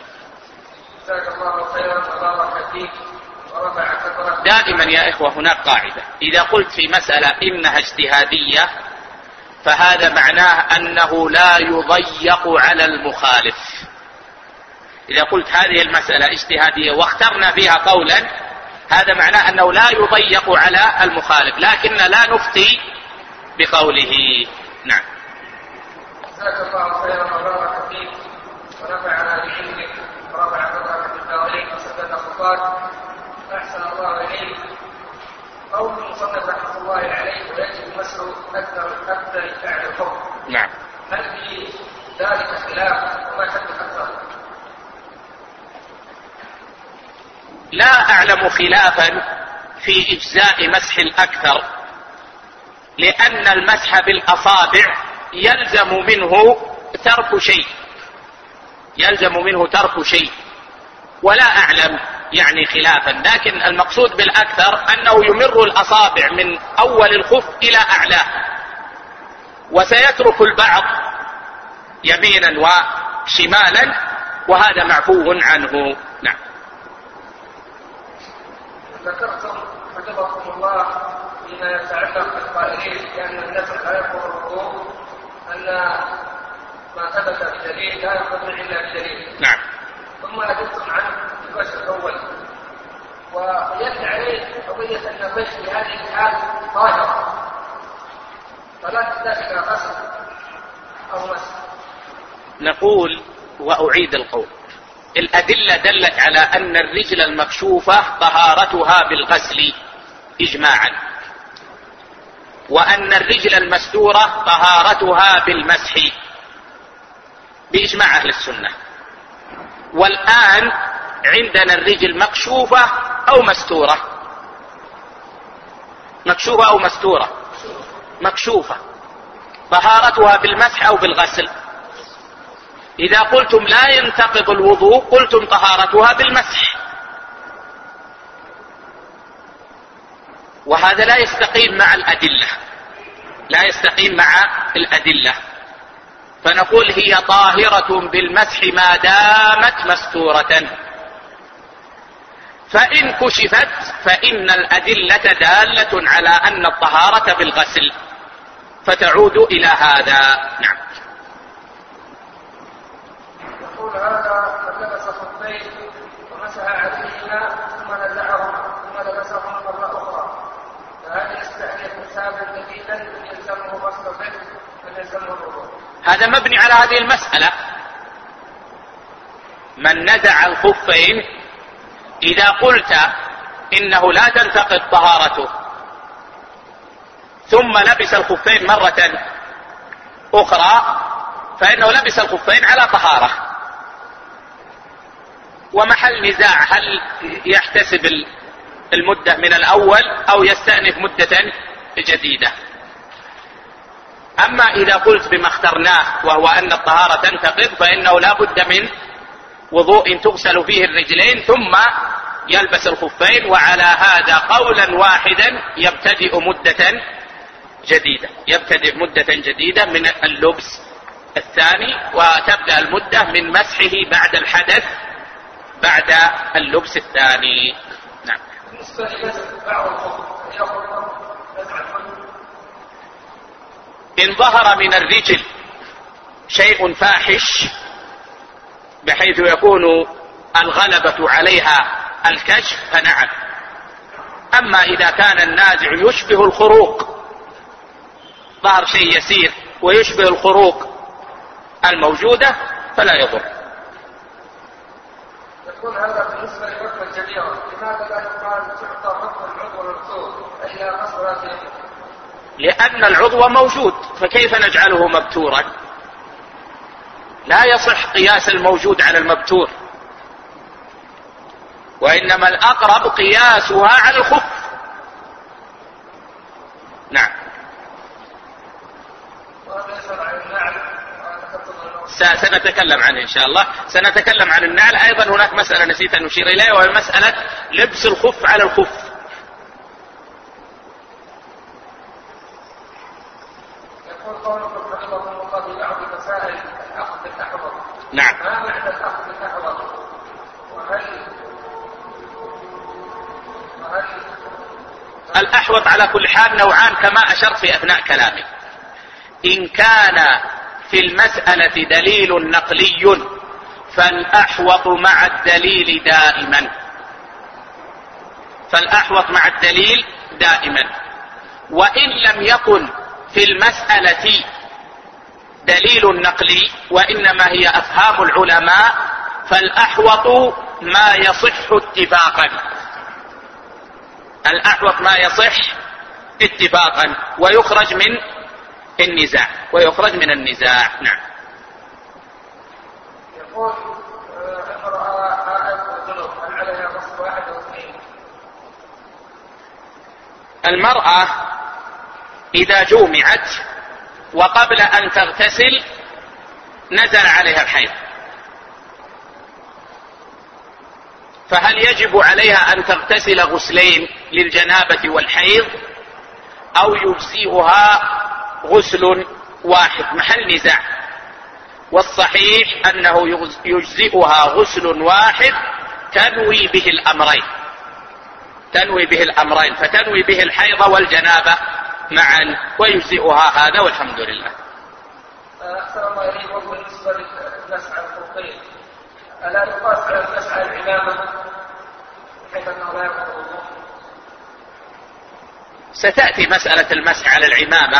دائما يا إخوة هناك قاعدة، إذا قلت في مسألة إنها اجتهادية فهذا معناه أنه لا يضيق على المخالف. إذا قلت هذه المسألة اجتهادية واخترنا فيها قولا هذا معناه أنه لا يضيق على المخالف، لكن لا نفتي بقوله. نعم. جزاك الله خيرا وبارك قال أحسن الله إليك قول المصنف رحمه الله عليه ويجب مسح أكثر فعل الحكم. نعم. هل في ذلك خلاف وما شد أكثر؟ لا أعلم خلافا في إجزاء مسح الأكثر، لأن المسح بالأصابع يلزم منه ترك شيء، ولا أعلم يعني خلافا، لكن المقصود بالأكثر أنه يمر الأصابع من أول الخف إلى أعلاه، وسيترك البعض يمينا وشمالا، وهذا معفو عنه. نعم. ذكرتم حفظكم الله فيما يتعلق بالقائلين بأن النفل لا يقوم الوضوء أن ما ثبت بدليل لا يقوم إلا بدليل. نعم. ثم أجبتم عن الوجه الأول، ويأتي عليه قضية أن الوجه في هذه الحال طاهر فلا تحتاج إلى غسل أو مسح. نقول وأعيد القول: الأدلة دلت على أن الرجل المكشوفة طهارتها بالغسل إجماعا، وأن الرجل المستورة طهارتها بالمسح بإجماع أهل السنة. والآن عندنا الرجل مكشوفة أو مستورة، مكشوفة طهارتها بالمسح أو بالغسل. إذا قلتم لا ينتقض الوضوء قلتم طهارتها بالمسح، وهذا لا يستقيم مع الأدلة، فنقول هي طاهرة بالمسح ما دامت مستورة، فإن كشفت فإن الأدلة دالة على أن الطهارة بالغسل، فتعود إلى هذا. نعم. يقول هذا من لبس خفين ومسح عليهما ثم نزعهما ثم لبسهما مرة أخرى، فهل يستأنف حسابا جديدا يلزمه غسل الرجل أم يلزمه الوضوء؟ هذا مبني على هذه المسألة: من نزع الخفين، إذا قلت إنه لا تنتقض طهارته ثم لبس الخفين مرة أخرى فإنه لبس الخفين على طهارة، ومحل نزاع هل يحتسب المدة من الأول أو يستأنف مدة جديدة. أما إذا قلت بما اخترناه وهو أن الطهارة تنتقض فإنه لا بد من وضوء تغسل فيه الرجلين ثم يلبس الخفين، وعلى هذا قولا واحدا يبتدئ مدة جديدة من اللبس الثاني، وتبدأ المدة من مسحه بعد الحدث بعد اللبس الثاني. نعم. بالنسبة لمسح بعض الخف يأخذ نزع الخف، إن ظهر من الرجل شيء فاحش بحيث يكون الغلبة عليها الكشف فنعم. أما إذا كان النازع يشبه الخروق، ظهر شيء يسير ويشبه الخروق الموجودة فلا يضر. يقول هذا بالنسبة لحكم الجبيرة، لماذا لا يقال تعطى حكم العضو المكسور إلى قصر؟ لأن العضو موجود، فكيف نجعله مبتورا؟ لا يصح قياس الموجود على المبتور، وإنما الأقرب قياسها على الخف. نعم. سنتكلم عنه إن شاء الله، سنتكلم عن النعل. أيضا هناك مسألة نسيت أن نشير إليها، وهي مسألة لبس الخف على الخف. يقول قولكم حفظكم الله في بعض مسائل الأخذ بالأحوط. نعم. ما معنى الأخذ بالأحوط؟ وهل الأحوط على كل حال نوعان كما أشرت في أثناء كلامي. إن كان في المسألة دليل نقلي فالأحوط مع الدليل دائما، وإن لم يكن في المسألة دليل نقلي وإنما هي أفهام العلماء فالأحوط ما يصح اتفاقا، الأحوط ما يصح اتفاقا ويخرج من النزاع. نعم. يقول امرأة حائض وجنب هل عليها غسل واحد أو اثنين؟ المرأة إذا جومعت وقبل أن تغتسل نزل عليها الحيض، فهل يجب عليها أن تغتسل غسلين للجنابة والحيض أو يجزئها غسل واحد؟ محل نزاع، والصحيح أنه يجزئها غسل واحد تنوي به الأمرين، فتنوي به الحيض والجنابة معا ويجزئها هذا والحمد لله. أحسن الله إليك. بالنسبة للمسح على الخفين ألا يقاس على المسح على العمامة بحيث أنه لا يضر الوضوء؟ ستأتي مسألة المسح على العمامة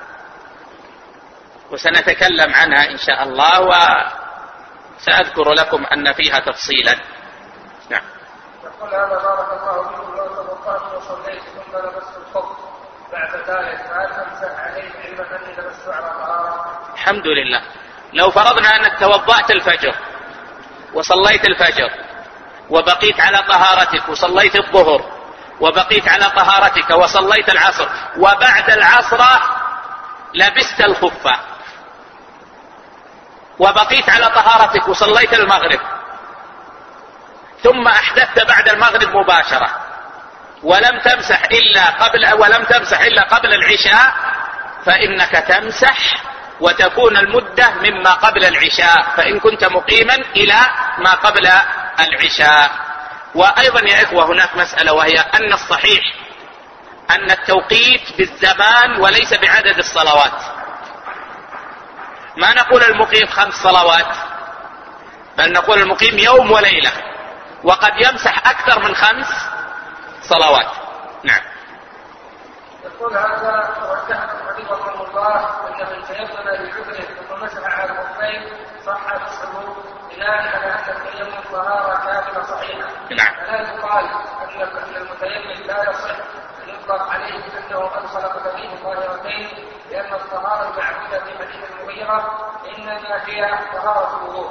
وسنتكلم عنها إن شاء الله، وسأذكر لكم أن فيها تفصيلا. نعم. يقول هذا بارك الله فيكم، لو توضأت وصليت ثم لبست الخف بعد ذلك فهل أمسح عليه علما أني لبست على طهارة؟ الحمد لله. لو فرضنا أنك توضأت الفجر وصليت الفجر وبقيت على طهارتك وصليت الظهر وبقيت على طهارتك وصليت العصر وبعد العصر لبست الخف وبقيت على طهارتك وصليت المغرب ثم أحدثت بعد المغرب مباشرة ولم تمسح إلا قبل العشاء، فإنك تمسح وتكون المدة مما قبل العشاء، فإن كنت مقيما إلى ما قبل العشاء. وأيضا يا إخوة هناك مسألة، وهي أن الصحيح أن التوقيت بالزمان وليس بعدد الصلوات. ما نقول المقيم 5 صلوات، بل نقول المقيم يوم وليلة، وقد يمسح أكثر من 5 صلوات. نعم. يقول هذا وجهت حفظكم الله أن من تيمم بعذره ثم مسح على الخفين صح مسحه بناء على أن التيمم طهارة كاملة صحيحة. نعم. فلا يقال أن المتيمم لا يصح أن يطلق عليه أنه أدخل قدميه طاهرتين، لأن الطهارة المعبودة في حديث المغيرة إنما هي طهارة الوضوء.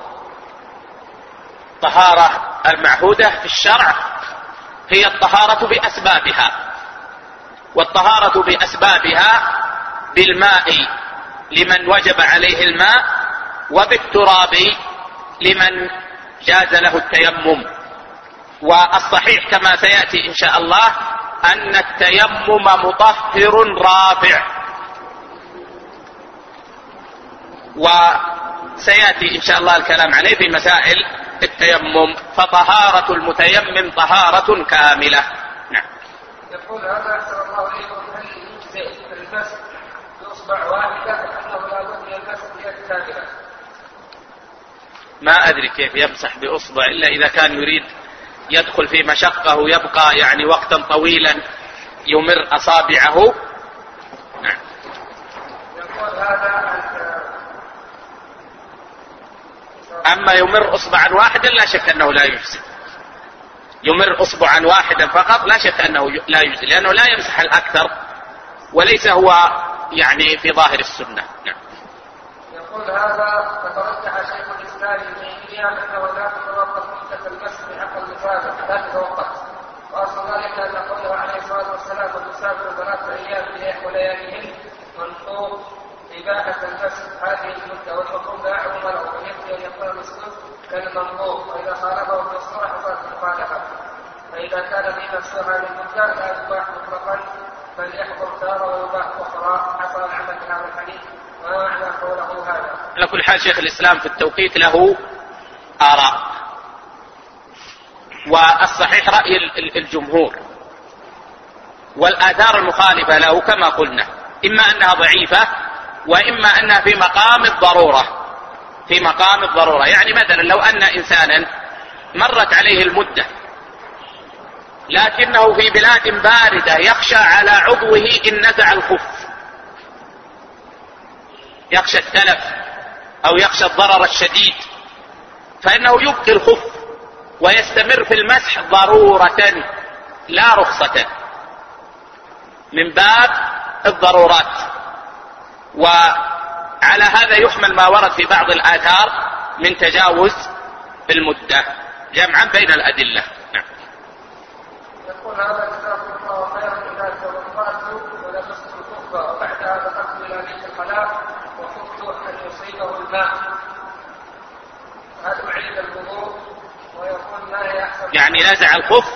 الطهارة المعهودة في الشرع هي الطهارة بأسبابها، والطهارة بأسبابها بالماء لمن وجب عليه الماء، وبالتراب لمن جاز له التيمم. والصحيح كما سيأتي إن شاء الله أن التيمم مطهر رافع، وسيأتي إن شاء الله الكلام عليه في مسائل التيمم، فطهارة المتيمم طهارة كاملة. نعم. يقول هذا أحسن الله إليكم، هل يجزئ المسح بإصبع واحدة أنه لا بد من المسح بيد كاملة؟ ما أدري كيف يمسح بإصبع إلا إذا كان يريد يدخل في مشقة ويبقى يعني وقتا طويلا يمر أصابعه. نعم. يقول هذا أما يمر أصبعا واحدا لا شك أنه لا يجزي، يمر أصبعا واحدا فقط لا شك أنه لا يجزي، لأنه لا يمسح الأكثر وليس هو يعني في ظاهر السنة. نعم. يقول هذا فترجح شيخ الإسلام ابن تيمية أنه لا تتوقف مدة المسح بحق اللسان، لا تتوقف، وأصل ذلك أن قوله عليه الصلاة والسلام والمسافر 3 أيام ولياليهن منصوب إباحة المسح هذه المدة، والمفروض لا عموم له، ويكفي أن يكون المسلوب كالمنظور، وإذا خالفه في الصلاة حصلت مخالفة، فإذا كان في نفسه هذه المدة لا يباح مطلقا بل يحضر تارة ويباح أخرى، حصل العمل بهذا الحديث. ما معنى قوله هذا؟ على كل حال شيخ الإسلام في التوقيت له آراء، والصحيح رأي الجمهور، والآثار المخالفة له كما قلنا إما أنها ضعيفة وإما أنها في مقام الضرورة. يعني مثلا لو أن إنسانا مرت عليه المدة لكنه في بلاد باردة يخشى على عضوه إن نزع الخف، يخشى التلف أو يخشى الضرر الشديد، فإنه يبقي الخف ويستمر في المسح ضرورة لا رخصة، من باب الضرورات. وعلى هذا يحمل ما ورد في بعض الآثار من تجاوز المدة جمعا بين الأدلة. نعم. يقول هذا جزاكم الله خيرا، إذا توضأت ولبست الخف وبعد هذا دخلت إلى بيت الخلاء وخفت أن يصيبه الماء، هل أعيد الوضوء؟ ويقول ما هي أحسن يعني نزع الخف؟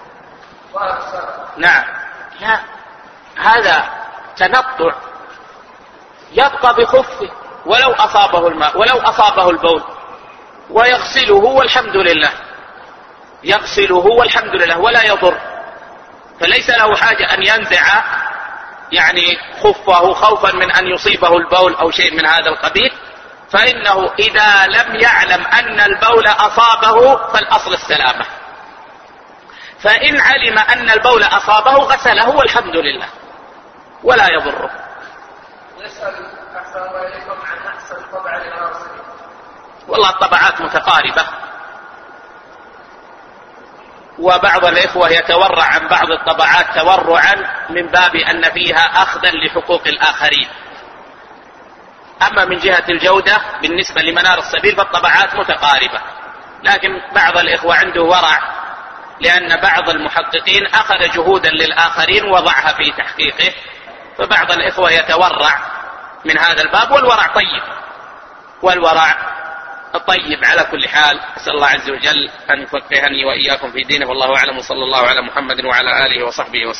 نعم. لا، هذا تنطع، يبقى بخفه ولو أصابه الماء ولو أصابه البول، ويغسله والحمد لله، يغسله والحمد لله ولا يضر، فليس له حاجة أن ينزع يعني خفه خوفا من أن يصيبه البول أو شيء من هذا القبيل، فإنه إذا لم يعلم أن البول أصابه فالأصل السلامة، فإن علم أن البول أصابه غسله والحمد لله ولا يضره. يسأل أحسن الله إليكم عن أحسن طبع للراسل. والله الطبعات متقاربة، وبعض الإخوة يتورع عن بعض الطبعات تورعا من باب أن فيها أخذا لحقوق الآخرين. أما من جهة الجودة بالنسبة لمنار السبيل فالطبعات متقاربة، لكن بعض الإخوة عنده ورع، لأن بعض المحققين أخذ جهودا للآخرين وضعها في تحقيقه، فبعض الإخوة يتورع من هذا الباب، والورع طيب، والورع طيب على كل حال. أسأل الله عز وجل أن يفقهني وإياكم في دينه، والله أعلم، وصلى الله على محمد وعلى آله وصحبه وسلم.